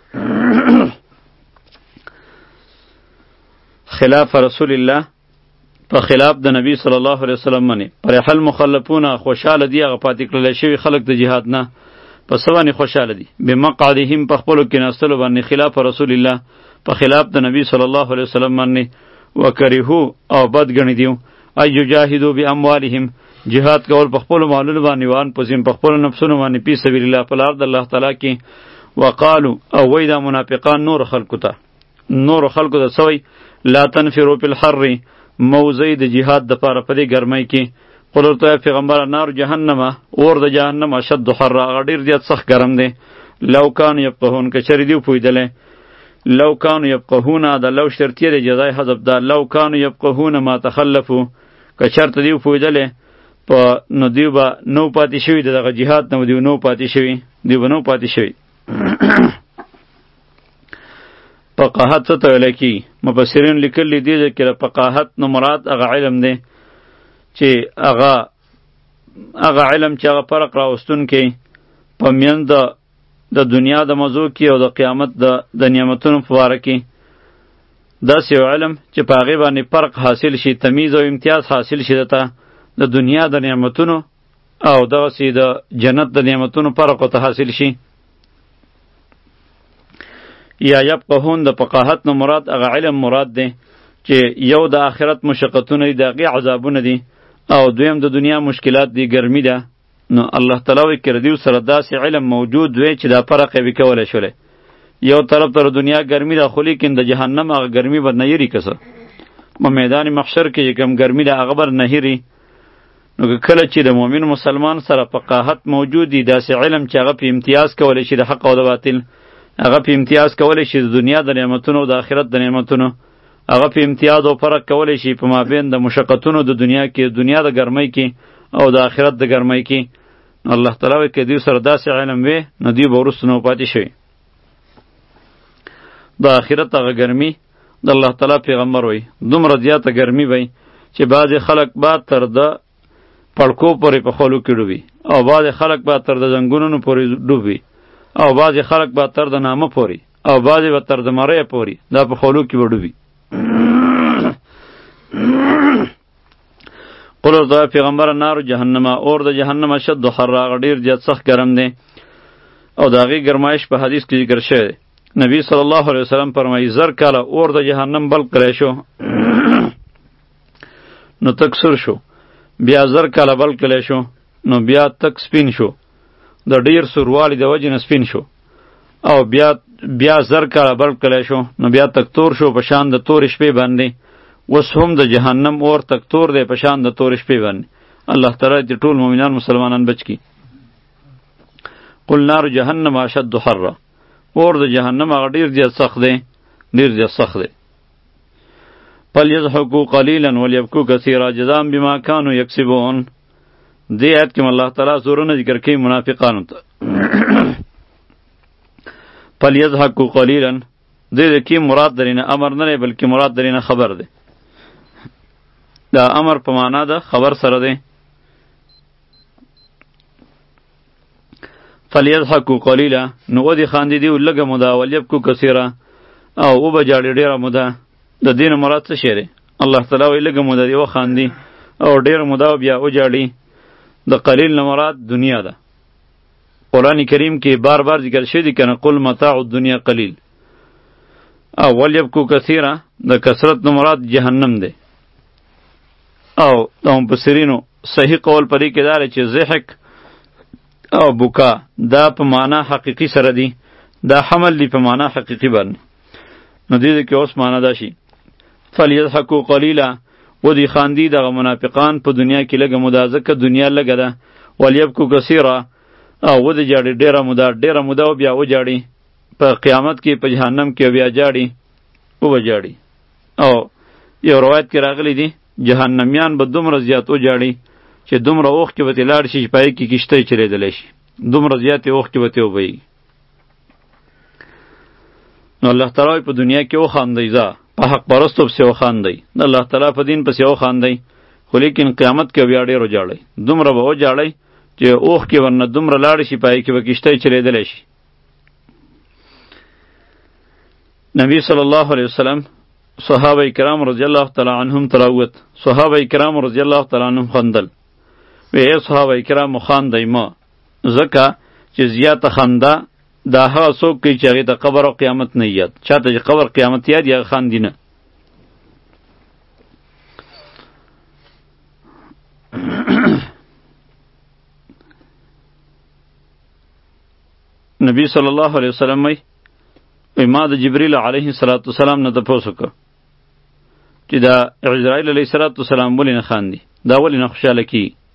خلاف رسول الله په خلاف د نبی صلی الله علیه وسلم باندې فرح المخلفون خوشحاله دي هغه پاتې کړلی شوي خلک د جهاد نه په څه باندې خوشحاله دي بمقعدهم په خپلو کېناستلو باندې خلاف رسول الله په خلاف د نبی صلی الله علیه وسلم باندې وکرهو او بد ګڼي دي ان یجاهدوا باموالهم جهاد کول په خپلو مالونو باندې وان پسیم په خپلو نفسونو باندې فی سبیل الله په لار د الله تعالی کې. وقالو او وی دا منافقان نور خلکو ته نور خلکو ته سوی لا تنفروا فی الحر موضع د جهاد د پاره په دې ګرمۍ کې قل ورته پیغمبر نار جهنم اور د جهنم اشد حر هغه ډیر زیات سخت ګرم دی لو کان یفقهون که چری دی پویدله لو کانوا یفقهون دا لو شرطیه دی جزای حذف دا لو کانوا یفقهون ما تخلفو که چرته دی پویدله په نو دیو با نو پاتې شوی دغه جهاد نو دیو نو پاتې شوی دیو نو پاتې شوی فقاهت څه ته ویل کی مفسرین لیکلی دی چې فقاهت نو مراد هغه علم دی چې هغه هغه علم چې هغه فرق راوستون کې په میند د دنیا د موضوع کې او د قیامت د د نعمتونو په باره کې داسې یو علم چې په هغې باندې فرق حاصل شي تمیز او امتیاز حاصل شي دته د دنیا د نعمتونو او دغسې د جنت د نعمتونو فرق ورته حاصل شي یا یفقهون د فقاهت نه مراد هغه علم مراد دی چې یو د آخرت مشقتونه دي د هغې عذابونه دي او دویم د دنیا مشکلات دی ګرمي ده نو الله تعالی وی کړدیو سره داسې علم موجود وی چې دا فرق یې وکولای شولې یو طرف تر دنیا ګرمي ده خو لیکن د جهنم هغه ګرمي به نه یری کسه په میدان محشر کې کوم ګرمي ده هغه بر نه یری نو کله چې د مؤمن مسلمان سره فقاهت موجود دی داسې علم چې هغه په امتیاز کولی شي د حق او د باطل هغه په امتیاز کولی شي د دنیا د نعمتونو او د آخرت د نعمتونو هغه په امتیاز او فرق کولی شي په مابین د مشقتونو د دنیا کې دنیا د ګرمۍ کې او د آخرت د ګرمۍ کې الله تعالی وی که دیو سره داسې علم وی نو دیو به وروسته نو پاتې شوی د آخرت هغه ګرمي د الله تعالی پیغمبر وی دومره زیاته ګرمي وی چې بعضې خلک به تر د پړکو پورې په خولو کې ډوبي او بعضې خلک به تر د زنګونونو پورې ډوبي او بعضې خلک به تر د نامه پورې او بعضې به تر د مرۍ پورې دا په خولو کې به ډوبي قل ورته پیغمبر نار جهنم اور د جهنم شد حر هغه ډیر زیات سخت ګرم دی او د هغې ګرمایش په حدیث کې ذکر شوی دی نبی صلی الله علیه وسلم فرمایي زر کاله اور د جهنم بل کړی شو نو تک سور شو بیا زر کاله بل کړی شو نو بیا تک سپین شو د ډیر سوروالي د وجې نه سپین شو او بیا بیا زر کاله بل کړی شو نو بیا تک تور شو په شان د تورې شپې باندې اوس هم د جهنم اور تک تور دی په شان د تورې شپې باندې الله تعالی دې ټول مؤمنان مسلمانان بچ کی قل نار جهنم اشد حر اور د جهنم هغه ډیر زیات سخت دی ډیر زیات سخت دی فلیضحکوا قلیلا ولیبکوا کثیرا جزاء بما کانوا یکسبون دې آیت کې الله تعالی زورونه ذکر کوي منافقانو ته فلیضحکوا قلیلا دې کې مراد درینه امر نه بلکې مراد درینه خبر دی دا امر په معنا ده خبر سره دی فلیضحکوا قلیلا نو ودی خاندې دی لږه موده ولیبکوا کثیرا او وبجاړي ډیره موده د دین مراد څه شی دی الله تعالی وی لږه موده دی وخاندي او ډیره موده بیا وجاړي د قلیل نه مراد دنیا ده قرآن کریم کې بار بار ذکر شوی دی کنه قل متاع الدنیا قلیل او ولیبکوا کثیرا د کثرت نه مراد جهنم دی او د مفسرینو صحیح قول پرې کې دا چې ضحک او بکا دا په معنا حقیقی سره دی دا حمل دی په معنا حقیقی باندې نو دې کې اوس معنا دا شي فلیضحکوا قلیلا و دی خاندي دغه منافقان په دنیا کې لږه موده ځکه دنیا لږه ده ولیبکوا کثیرا او و دی جاړي ډیره موده ډیره موده او بیا وجاړي په قیامت کې په جهنم کې بیا جاړي او وجاړي او یو روایت کې راغلی دی جهنمیان به دومره زیات وجاړي چې دومره اوښ کې به ترې لاړ شي چې پای کې کشتۍ چلېدلی شي دومره زیاتې اوښ کې به ترې وبهیږي نو الله تعالی په دنیا کې وخاندئ ځه په حق پرستو پسې وخاندئ د الله تعالی په دین پسې وخاندئ خو لیکن قیامت کې بیا ډېر وجاړئ دومره به وجاړئ چې اوښ کې ورنه دومره لاړ شي پای کې به کشتۍ چلېدلی شي نبی صلی الله علیه وسلم صحابه کرام رضی الله تعالی عنهم تراوت صحابه کرام رضی الله تعالی عنهم خندل وی صحابه کرام خاندای ما زکه چې زیاته خنده دا هغه څوک کوي چې هغې ته قبر او قیامت نه یاد چاته چې قبر قیامت یاد یا خاندي نه نبی صلی الله علیه وسلم وی وی ما د جبریل علیه السلام نه تپوس وکړ چې دا عزرائیل علیه السلام ولې نه خاندي دا ولې نه خوشحاله کیږي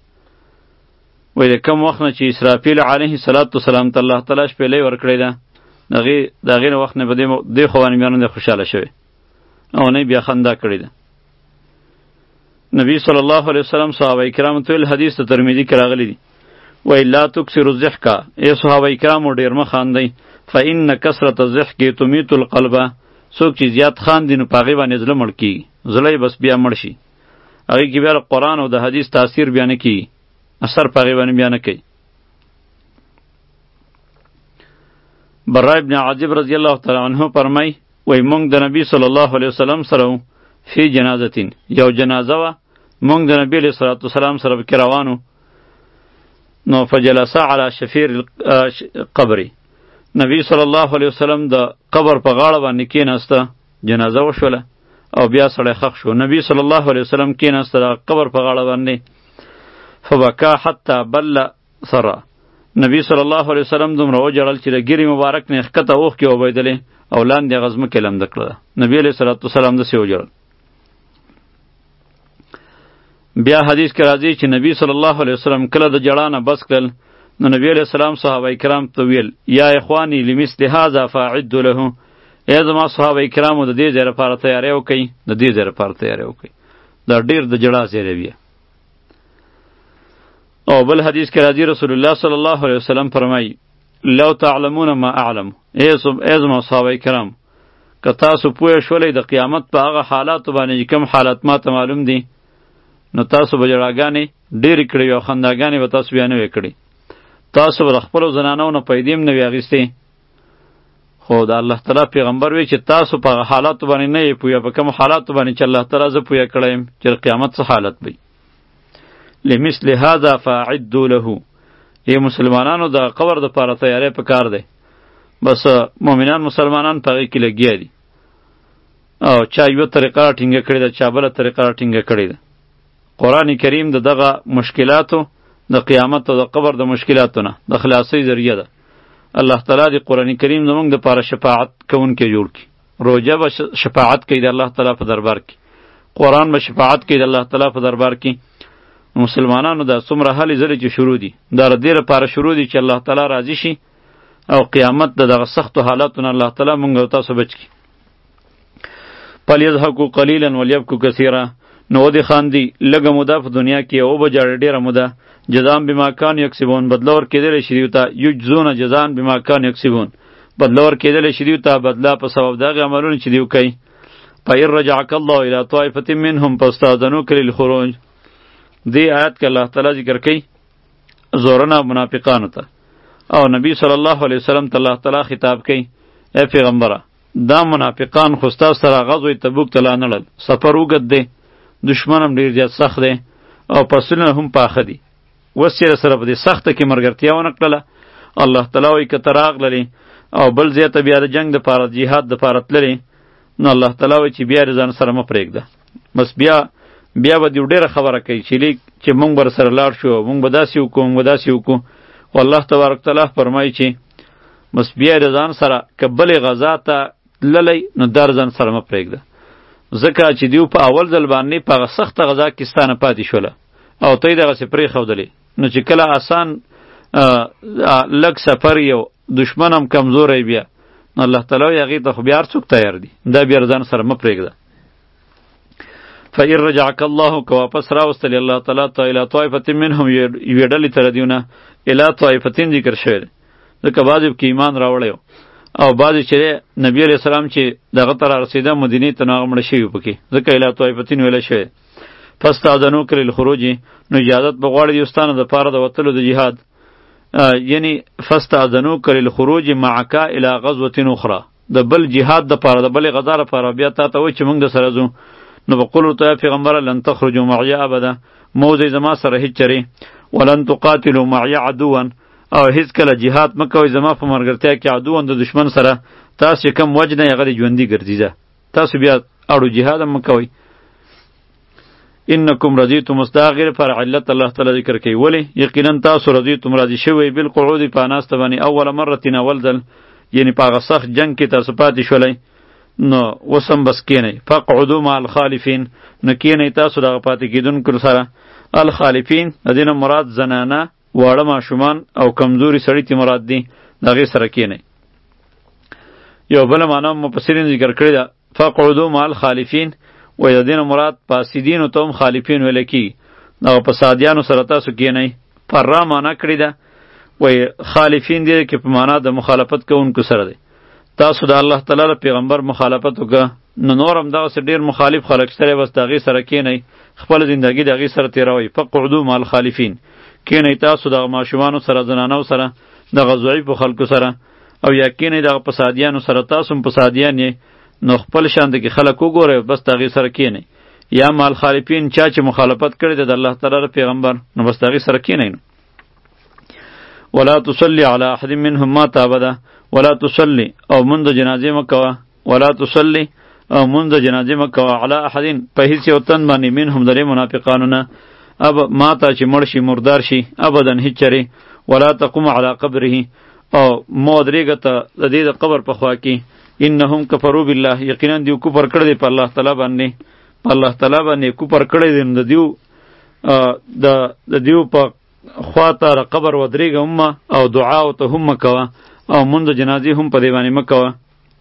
وای د کم وخت نه چې اسرافیل علیه السلام ته الله تعالی شپېلۍ ورکړې ده دغې د هغې نه وخت نه په دې خو باندې بیا نه دی خوشحاله شوی او نه بیا خندا کړې ده. نبی صلی الله علیه وسلم صحابه کرامو ته ویل حدیث د ترمذي کې راغلی دی وای لا تکثروا الضحک ای صحابه کرامو ډېر مه خاندئ فإن کثرة الضحک تمیت القلب څوک چې زیات خاندي نو په هغې باندې زړه مړ کېږي زړه یې بس بیا مړ شي هغې کې بیا قرآن او د حدیث تاثیر بیا نه کېږي اثر په هغې باندې بیا نه کوي. برا ابن عازب رضی الله تعالی عنه فرمای وای مونږ د نبی صلی الله علیه وسلم سره فی جنازتین یو جنازه وه مونږ د نبی علیه الصلاة والسلام سره پکې روانو نو فجلس علی شفیر قبر نبی صلی الله علیه وسلم د قبر په غاړه باندې کېناسته جنازه وشوله او بیا سړی خښ شو نبی صلی الله علیه وسلم کېناسته د قبر په غاړه باندې فبکا حتی بل سره نبی صلی الله علیه وسلم دومره وجړل چې د ګیرې مبارک نه ښکته اوښکې وبهېدلې او لاندې هغه ځمکې لمده کړله نبی علیه صلات وسلام داسې وجړل. بیا حدیث کې راځي چې نبی صلی الله علیه وسلم کله د جړا نه بس کړل نو نبی علیه السلام صحابه کرام ته ویل یا اخوانی لمثل هذا فاعدوا له ای زما صحابه کرامو د دې ځای لپاره تیاری وکئ د دې ځای لپاره تیاری وکئ دا ډېر د جړا ځای دی. او بل حدیث کې راځي رسول الله صلی الله علیه وسلم فرمایي لو تعلمون ما اعلم ای زما صحابه کرام که تاسو پوه شولئ د قیامت په هغه حالاتو باندې کوم حالات ما ته معلوم دي نو تاسو به جړاګانې ډېرې کړې وي او خنداګانې به تاسو بیا نه وې کړې تاسو به د خپلو زنانو نه پیدې هم نه وې اخیستې خو د الله تعالی پیغمبر وی چې تاسو په هغه حالاتو باندې نه یې پوهه په کوم حالاتو باندې چې الله تعالی زه پوهه کړی یم چې د قیامت څه حالت وي. لمثل هذا فاعدوا له ای مسلمانانو د قبر د پاره تیاری پکار دی بس مؤمنان مسلمانان په هغې کې لګیا دي او چا یوه طریقه راټینګه کړې ده چا بله طریقه راټینګه کړې ده. قرآن کریم د دغه مشکلاتو د قیامت او د قبر د مشکلاتو نه د خلاصۍ ذریعه ده. الله تعالی د قرآن کریم زموږ دپاره شفاعت کوونکی جوړ کړي روژه به شفاعت کوي د الله تعالی په دربار کې قرآن به شفاعت کوي د الله تعالی په دربار کې. مسلمانانو دا څومره هلې ځلې چې شروع دي دا د دې لپاره شروع دي چې الله تعالی راضي شي او قیامت د دغه سختو حالاتو نه الله تعالی موږ او تاسو بچ کړي. فلیضحکوا قلیلا ولیبکوا کثیرا نو ودې خاندي لږه موده په دنیا کې او به جاړي ډېره موده جزاء بما کانوا یکسبون بدله ورکېدلی شي دوی ته یجزون جزاء بما کانوا یکسبون بدله ورکېدلی شي دوی ته بدله په سبب د هغې عملونو چې دوی کوي. فإن رجعک الله الی طائفة منهم فاستأذنوک للخروج دی آیت کې الله تعالی ذکر کوي زورنا منافقانو ته او نبی صلی الله علیه وسلم ته الله تعالی خطاب کوي ای پیغمبره دا منافقان خو ستاسو سره غزوه تبوک ته لا نه لاړل سفر اوږد دی دشمن هم ډېر زیات سخت دی او پسونه هم پاخه دي اوس چې سره په دې سخته کې ملګرتیا ونه کړله الله تعالی وایي که ته راغللې او بل ځای ته بیا د جنګ دپاره جهاد دپاره تللې نو الله تعالی وایي چې بیا د ځان سره مه پرېږده بس بیا بیا به دې ډېره خبره کوي چې لیک چې مونږ به سره لاړ شو مونږ به داسې وکړو مونږ به داسې وکړو خو الله تبارک تعالی فرمایي چې بس بیا د ځان سره که بلې غذا ته تللی نو دا د ځان سره مه پرېږده ځکه چې دیو په اول ځل باندې په هغه سخته غذا کې ستا نه پاتې شوله او ته یې دغسې پرېښودلې نو چې کله آسان لږ سفر یو دشمن هم کمزوری بیا نو الله تعالی وایي هغې ته خو بیا هر څوک تیار دي دا بیا د ځان سره مه پرېږده. فإن رجعک الله که واپس راوستلی الله تعالی ته الی طائفة منهم یوې ډلې ته د دیونه الی طائفتین ذکر شوی دی ځکه بعضې پکې ایمان راوړی او بعضې چې نبی علیه السلام چې دغه ته رارسېده مدینې ته نو هغه مړه شوي پکې ځکه الی طائفتین ویلی شوی فاستأذنوک للخروج نو اجازت به غواړي دوی ستا نه دپاره د وتلو د جهاد یعنی فاستأذنوک للخروج معک الی غزوة اخرى د بل جهاد دپاره د بلې غزا لپاره بیا تا ته وایي چې موږ د سره ځو نو بقول ته یا پیغمبره لن تخرجوا معي ابدا موزه زما سره هیڅ چره ولن تقاتلوا معي عدوا او هیڅ کله جهاد مکوئ زما په مرګرتیا کې عدوان د دشمن سره تاسو کم وجنه هغه ژوندۍ ګرځیده تاسو بیا اړو جهاد مکوئ. انکم رضیتم مستغفر پر علت الله تعالی ذکر کوي ولی یقینا تاسو رضیتم راضی شوی بالقعود په ناست باندې اول مره اول ځل یعنی په هغه سخت جنگ کې تاسو پاتې شولئ نو وسم بس کینی فقعدوا مع الخالفین نو کینی تاسو دغه پاتې کیدونکو سره الخالفین د دې نه مراد زنانه واړه ماشومان او کمزوري سړي تی مراد دي د هغې سره کینئ. یو بله معنا مفسرین ذکر کړې ده فقعدوا مع الخالفین، وایي د دې نه مراد فاسدینو ته هم خالفین ویلی کېږي، دغه فسادیانو سره تاسو کینئ. فرا معنا کړې ده وایي خالفین دې کې په معنا د مخالفت کوونکو سره دی. تاسو د الله تعالی د پیغمبر مخالفت وکړه نو نور هم دغسې ډېر مخالف خلک شته دی، بس د هغې سره کینئ، خپله زندګي د هغې سره تېروئ. فقعدوا مع الخالفین، کینئ تاسو دغه ماشومانو سره، زنانو سره، دغه ضعیفو خلکو سره، او یا کینئ دغه فسادیانو سره. تاسو هم فسادیان یې نو خپل شان کې خلک وګورئ، بس د هغې سره کینئ. یا مع الخالفین چا چې مخالفت کړی دی د الله تعالی د پیغمبر نو بس د هغې سره کینئ. ولا تصلي على احد منهم مات ابدا، ولا تصلي او منذ جنازې مکوه، ولا تصلي او منذ جنازې مکوه علی احد په هیڅ یو تن باندې منهم د دې منافقانو نه اب ماته چې مړ شي مردار شي ابدا هیڅ چرې. ولا تقوم على قبره او مو درېږه ته د دې د قبر په خوا کې. انهم کفروا بالله، یقینا دیو کفر کړی دی په الله تعالی باندې، په الله تعالی باندې کفر کړی دی. د دیو د د دیو په خوا ته د قبر ودرېږه هم او دعا ورته هم مه کوه او منځ جنازې هم په دې باندې مه کوه.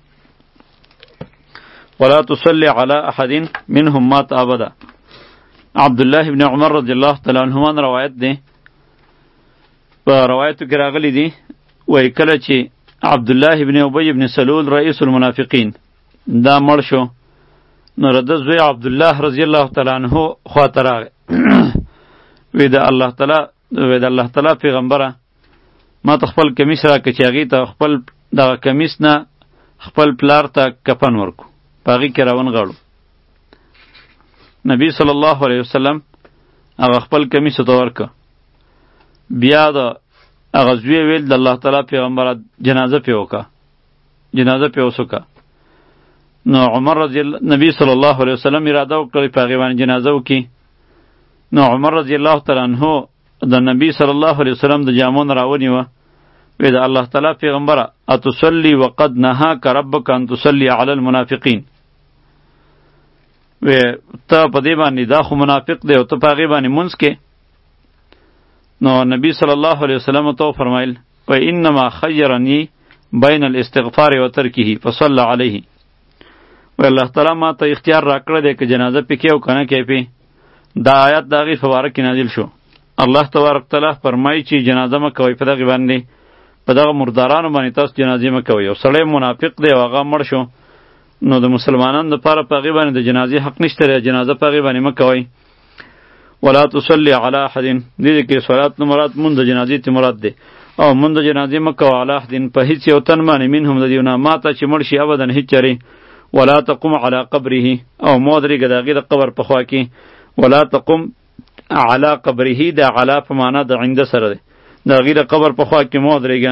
ولا تصلي على احد منهم مات ابدا. عبدالله ابن عمر رضی الله تعالی عنهما روایت دی، په روایتو کې راغلی دی وایي کله چې عبدالله ابن ابی ابن سلول رئیس المنافقین دا مړ شو نو رده زوی عبدالله رضی الله تعالی عنه خواته راغی وی د الله تعالی وی د الله تعالی پیغمبره ما ته خپل کمیس راکړه چې هغې ته خپل دغه کمیس نه خپل پلار ته کفن ورکو، په هغې کې راونغاړو. نبی صلی الله علیه وسلم هغه خپل کمیس ته ورکړه. بیا د هغه زوی ویل د الله تعالی پیغمبره جنازه پې وکړه، جنازه پې وسوکه. نو عمر رضی الله نبی صلی الله علیه وسلم اراده وکړه په هغې باندې جنازه وکړي. نو عمر رضی الله تعالی عنه د نبی صلی الله علیه وسلم د جامو نه راونیوه، وی د الله تعالی پیغمبره اتصلی وقد نهاک ربک ان تصلی علی المنافقین، وی ته په دې باندې دا خو منافق دی او ته په هغې باندې مونځ کې. نو نبی صلی الله علیه وسلم ته فرمایل و انما خیرنی بین الاستغفار و ترکه فصلی علیه، و الله تعالی ما ته اختیار راکړی دی که جنازه پې کې او که نه کې پې. دا آیات د هغې په باره کې نازل شو. الله تبارک تعالی فرمایي چې جنازه مه کوئ په دغې باندې، په دغه مردارانو باندې تاسو جنازې مه کوئ. یو سړی منافق دی او هغه مړ شو نو د مسلمانانو دپاره په هغې باندې د جنازې حق نشته دی، جنازه په هغې باندې مه کوئ. ولا تصلي على احد، دې کې صلات نه مراد مونږ د جنازې ته مراد دی، او مونږ د جنازې مه کوه علی احد په هیڅ یو تن باندې منهم د دیو نه ماته چې مړ شي ابدا هیڅ چرې. ولا تقم على قبره او مو درېږه د هغې د قبر په خوا کې. ولا تقم على قبره د علا په معنا د عنده سره دی، د هغې د قبر په خوا کې مو درېږه،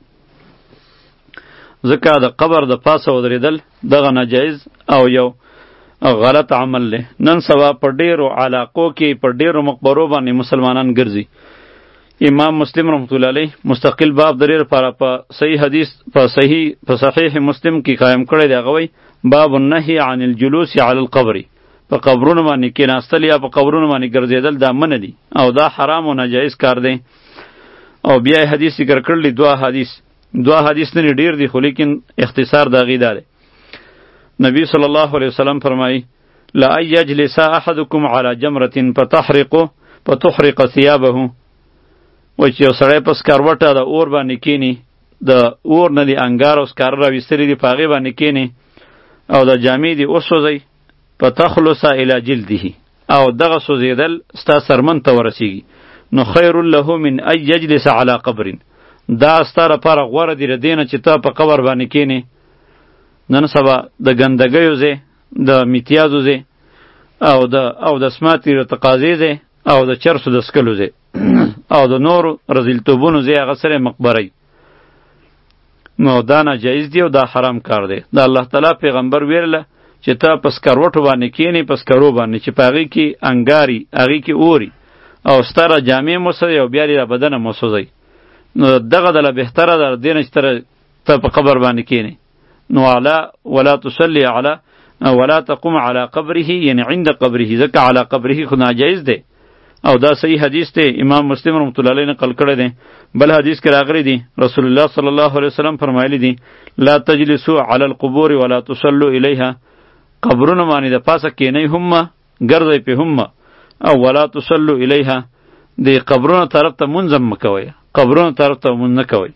ځکه د قبر د پاسه ودرېدل دغه ناجایز او یو غلط عمل دی. نن سبا په ډیرو علاقو کې په ډیرو مقبرو باندې مسلمانان ګرځي. امام مسلم رحمت الله علیه مستقل باب د دې لپاره په صحیح حدیث په صحیح په صحیح مسلم کې قائم کړی دی، هغه وایي باب النهی عن الجلوس علی القبر، په قبرونو باندې کېناستل یا په قبرونو باندې ګرځېدل دا منع دي او دا حرام او ناجایز کار دی. او بیا یې حدیث ذکر کړلی دوه حدیث دوه حدیث نه ډیر دي خو لیکن اختصار د هغې دا دی. نبی صلی الله علیه وسلم فرمایي لا ان یجلس احدکم علی جمرة فتحرق فتحرق ثیابه، و چې یو سړی په سکروټه د اور باندې کینی، د اور نه دي انګار او سکاره راویستلي دي په هغې باندې کینی او د جامې دي وسوځئ فتخلص الی جلده، او دغه سوځېدل ستا سرمن ته ورسیږي نو خیر له من ان یجلس علی قبر، دا ستا لپاره غوره دي له دې نه چې ته په قبر باندې کینې. نن سبا د ګندګیو ځای، د میتیازو ځای او د او د سماتي د تقاضې ځای او د چرسو د سکلو ځای او د نورو رذیلتوبونو ځای هغه سره مقبرې، نو دا ناجایز دی او دا حرام کار دی. د الله تعالی پیغمبر ویله چې ته په سکروټو باندې کینې، په سکرو باندې چې په هغې کې انګاري، هغې کې اوري او ستره جامې موسوځئ او بیا دې را بدنه موسوځئ، نو دغه دله بهتره ده دې نه چې ته په قبر باندې کینې. نو علا ولا تصلي علی ولا تقوم علی قبره، یعنی عند قبره، ځکه علی قبره خو ناجایز دی، او دا صحیح حدیث دی، امام مسلم رحمۃ اللہ علیہ نقل کړی دی. بل حدیث کې راغلی دی رسول الله صلی الله علیه وسلم فرمایلی دی لا تجلسوا علی القبور ولا تصلوا الیها، قبرونه باندې د پاسه کینی هم ګرځئ په هم او ولا تصلوا الیها، د قبرونو طرف ته منځم مکوئ، قبرونو طرف ته مونږ نه کوئ.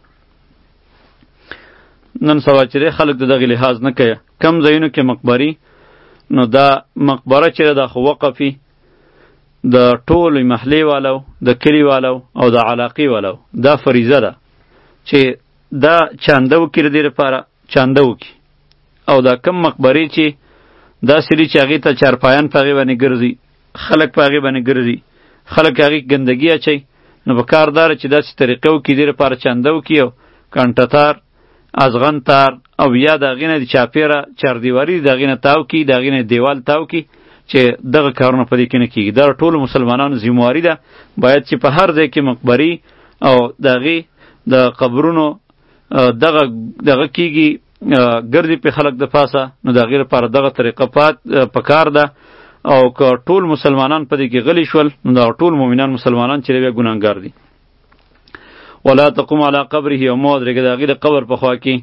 نن سبا چې خلک د دغه لحاظ نه کوي، کم ځایونو کې مقبري، نو دا مقبره چې دا خو وقفي د ټولې محلې والو، د کلي والو او د علاقې والو دا فریضه ده چې دا چانده وکړي، د دې لپاره چانده وکړي. او دا کم مقبرې چې دا سری چې هغې ته چارپایان په هغې باندې ګرځي، خلک په هغې باندې ګرځي، خلک هغې ګندګي اچوي، نو په کار داره چې داسې طریقه وکړي، دې لپاره چانده وکړي او کانټه تار، ازغن تار او یا د هغې نه د چاپېره چاردیواري د هغې نه تاو کړي، د هغې نه دیوال تاو کړي چې دغه کارونه په دې کې نه کېږي. دا ټولو مسلمانانو ذمهواري ده، باید چې په هر ځای کې مقبري او د هغې د قبرونو دغه دغه کېږي، ګرځي په خلک د پاسه، نو د هغې لپاره دغه طریقه پات په کار ده. او که ټول مسلمانان په دې کې غلي شول، نو دا ټول مؤمنان مسلمانان چې بیا ګناهګار دي. ولا تقوم علی قبره، او مو ودرېږه د هغې د قبر په خوا کې.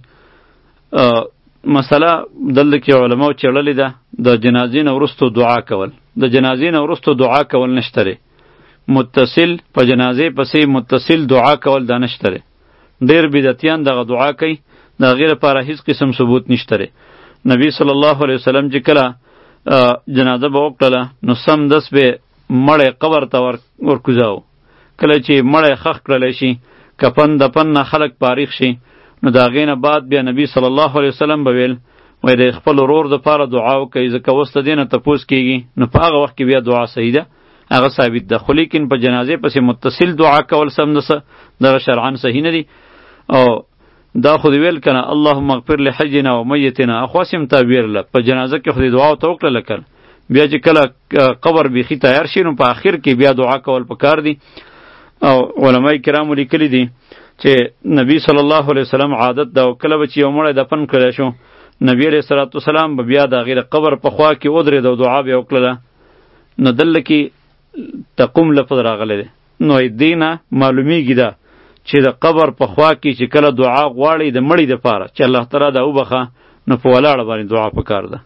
مسله دلته کې علماو چړلې ده د جنازې نه وروستو دعا کول. د جنازې نه وروستو دعا کول نشته دی، متصل په جنازې پسې متصل دعا کول دا نشته دی. ډېر بدعتیان دغه دعا کوي، د هغې لپاره هیڅ قسم ثبوت نشته دی. نبی صلی الله علیه وسلم چې کله جنازه به وکړله، نو سمدس به مړی قبر ته ورکوزاو. کله چې مړی خښ کړلی شي، کفن دفن نه خلک فارغ شي، نو د هغې نه بعد بیا نبی صلی الله علیه وسلم به ویل وایي د خپل ورور دپاره دعا وکوئ، ځکه اوس د دې نه تپوس کېږي، نو په هغه وخت کې بیا دعا صحیح ده، هغه ثابت ده. خو لیکن په جنازې پسې متصل دعا کول سمدسه دغه شرعاً صحیح نه دي. او دا خو دې ویل که نه اللهم اغفر لحجنا و میتنا، اخواس هم تا ویلله په جنازه کې خو دې دعا ورته وکړله که بیا چې کله قبر بیخي تیار شي، نو په آخر کې بیا دعا کول پکار دي. او علماء کرامو لیکلي دي چې نبی صلی الله علیه وسلم عادت ده، او کله به چې یو مړی دفن کړی شو، نبی علیه الصلاة والسلام به بیا د هغې د قبر په خوا کې ودرېد او دعا به یې وکړله. نو دلته کې تقوم لفظ راغلی دی، نو دې نه معلومیږي ده چې د قبر په خوا کې چې کله دعا غواړي د مړي دپاره چې الله تعالی دا وبخه، نو په ولاړه باندې دعا پکار ده.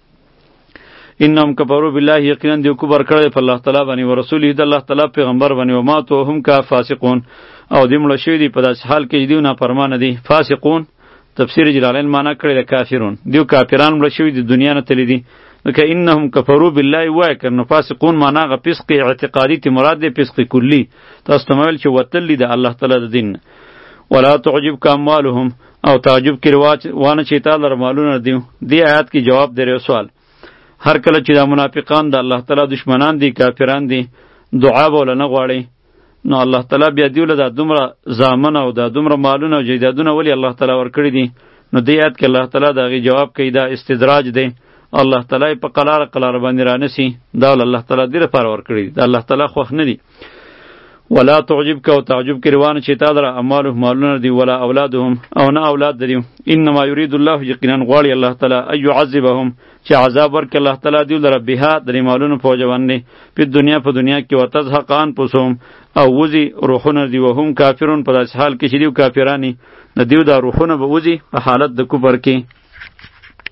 انهم کفروا بالله، یقینا دیو کفر کړی په الله تعالی باندې، ورسوله د الله تعالی پیغمبر باندې، وماتوا هم کا فاسقون، او دی مړه شوي دي په داسې حال کې چې دیو نافرمانه دي. فاسقون تفسیر جلالین معنا کړی د کافرون، دیو کافران مړه شوي دي، دنیا نه تللی دي. لکه انهم کفروا بالله وایه که نو فاسقون معنا هغه فسق اعتقادي تی مراد دی، فسق کلی. تاسو ته مې ویل چې وتلي د الله تعالی د دین. ولا تعجبک اموالهم، او تعجب کې رواج وانه چې تا لره مالونه دیو. دې آیات کې جواب دی یو سوال. هر کله چې دا منافقان د الله تعالی دشمنان دي، کافران دي، دعا به ولنه غواړي، نو الله تعالی بیا دیوله دا دومره زامن او دا دومره مالونه او جیدادونه ولی الله تعالی ورکړي دي. نو دې آیات کې الله تعالی د هغې جواب کوي، دا استدراج دی. الله تعالی په قلاره قلاره باندې رانسی، دا الله تعالی دې لپاره ورکړي دي، د الله تعالی خوښ نه دي. ولا تعجبک، او تعجب کې روانه چې تا دره اموالهم مالونه دي، ولا اولادهم، او نه اولاد دي. انما یرید الله، یقینا غواړي الله تعالی ان یعذبهم چې عذاب ورکړي الله تعالی دیو لره بها د مالونو په وجه باندې په دنیا په دنیا کې، وتزهق انفسهم، او وزي روحونه دي، وهم کافرون، په داسې حال کې چې دیو کافرانی، د دیو دا روحونه به وزي په حالت د کفر کې.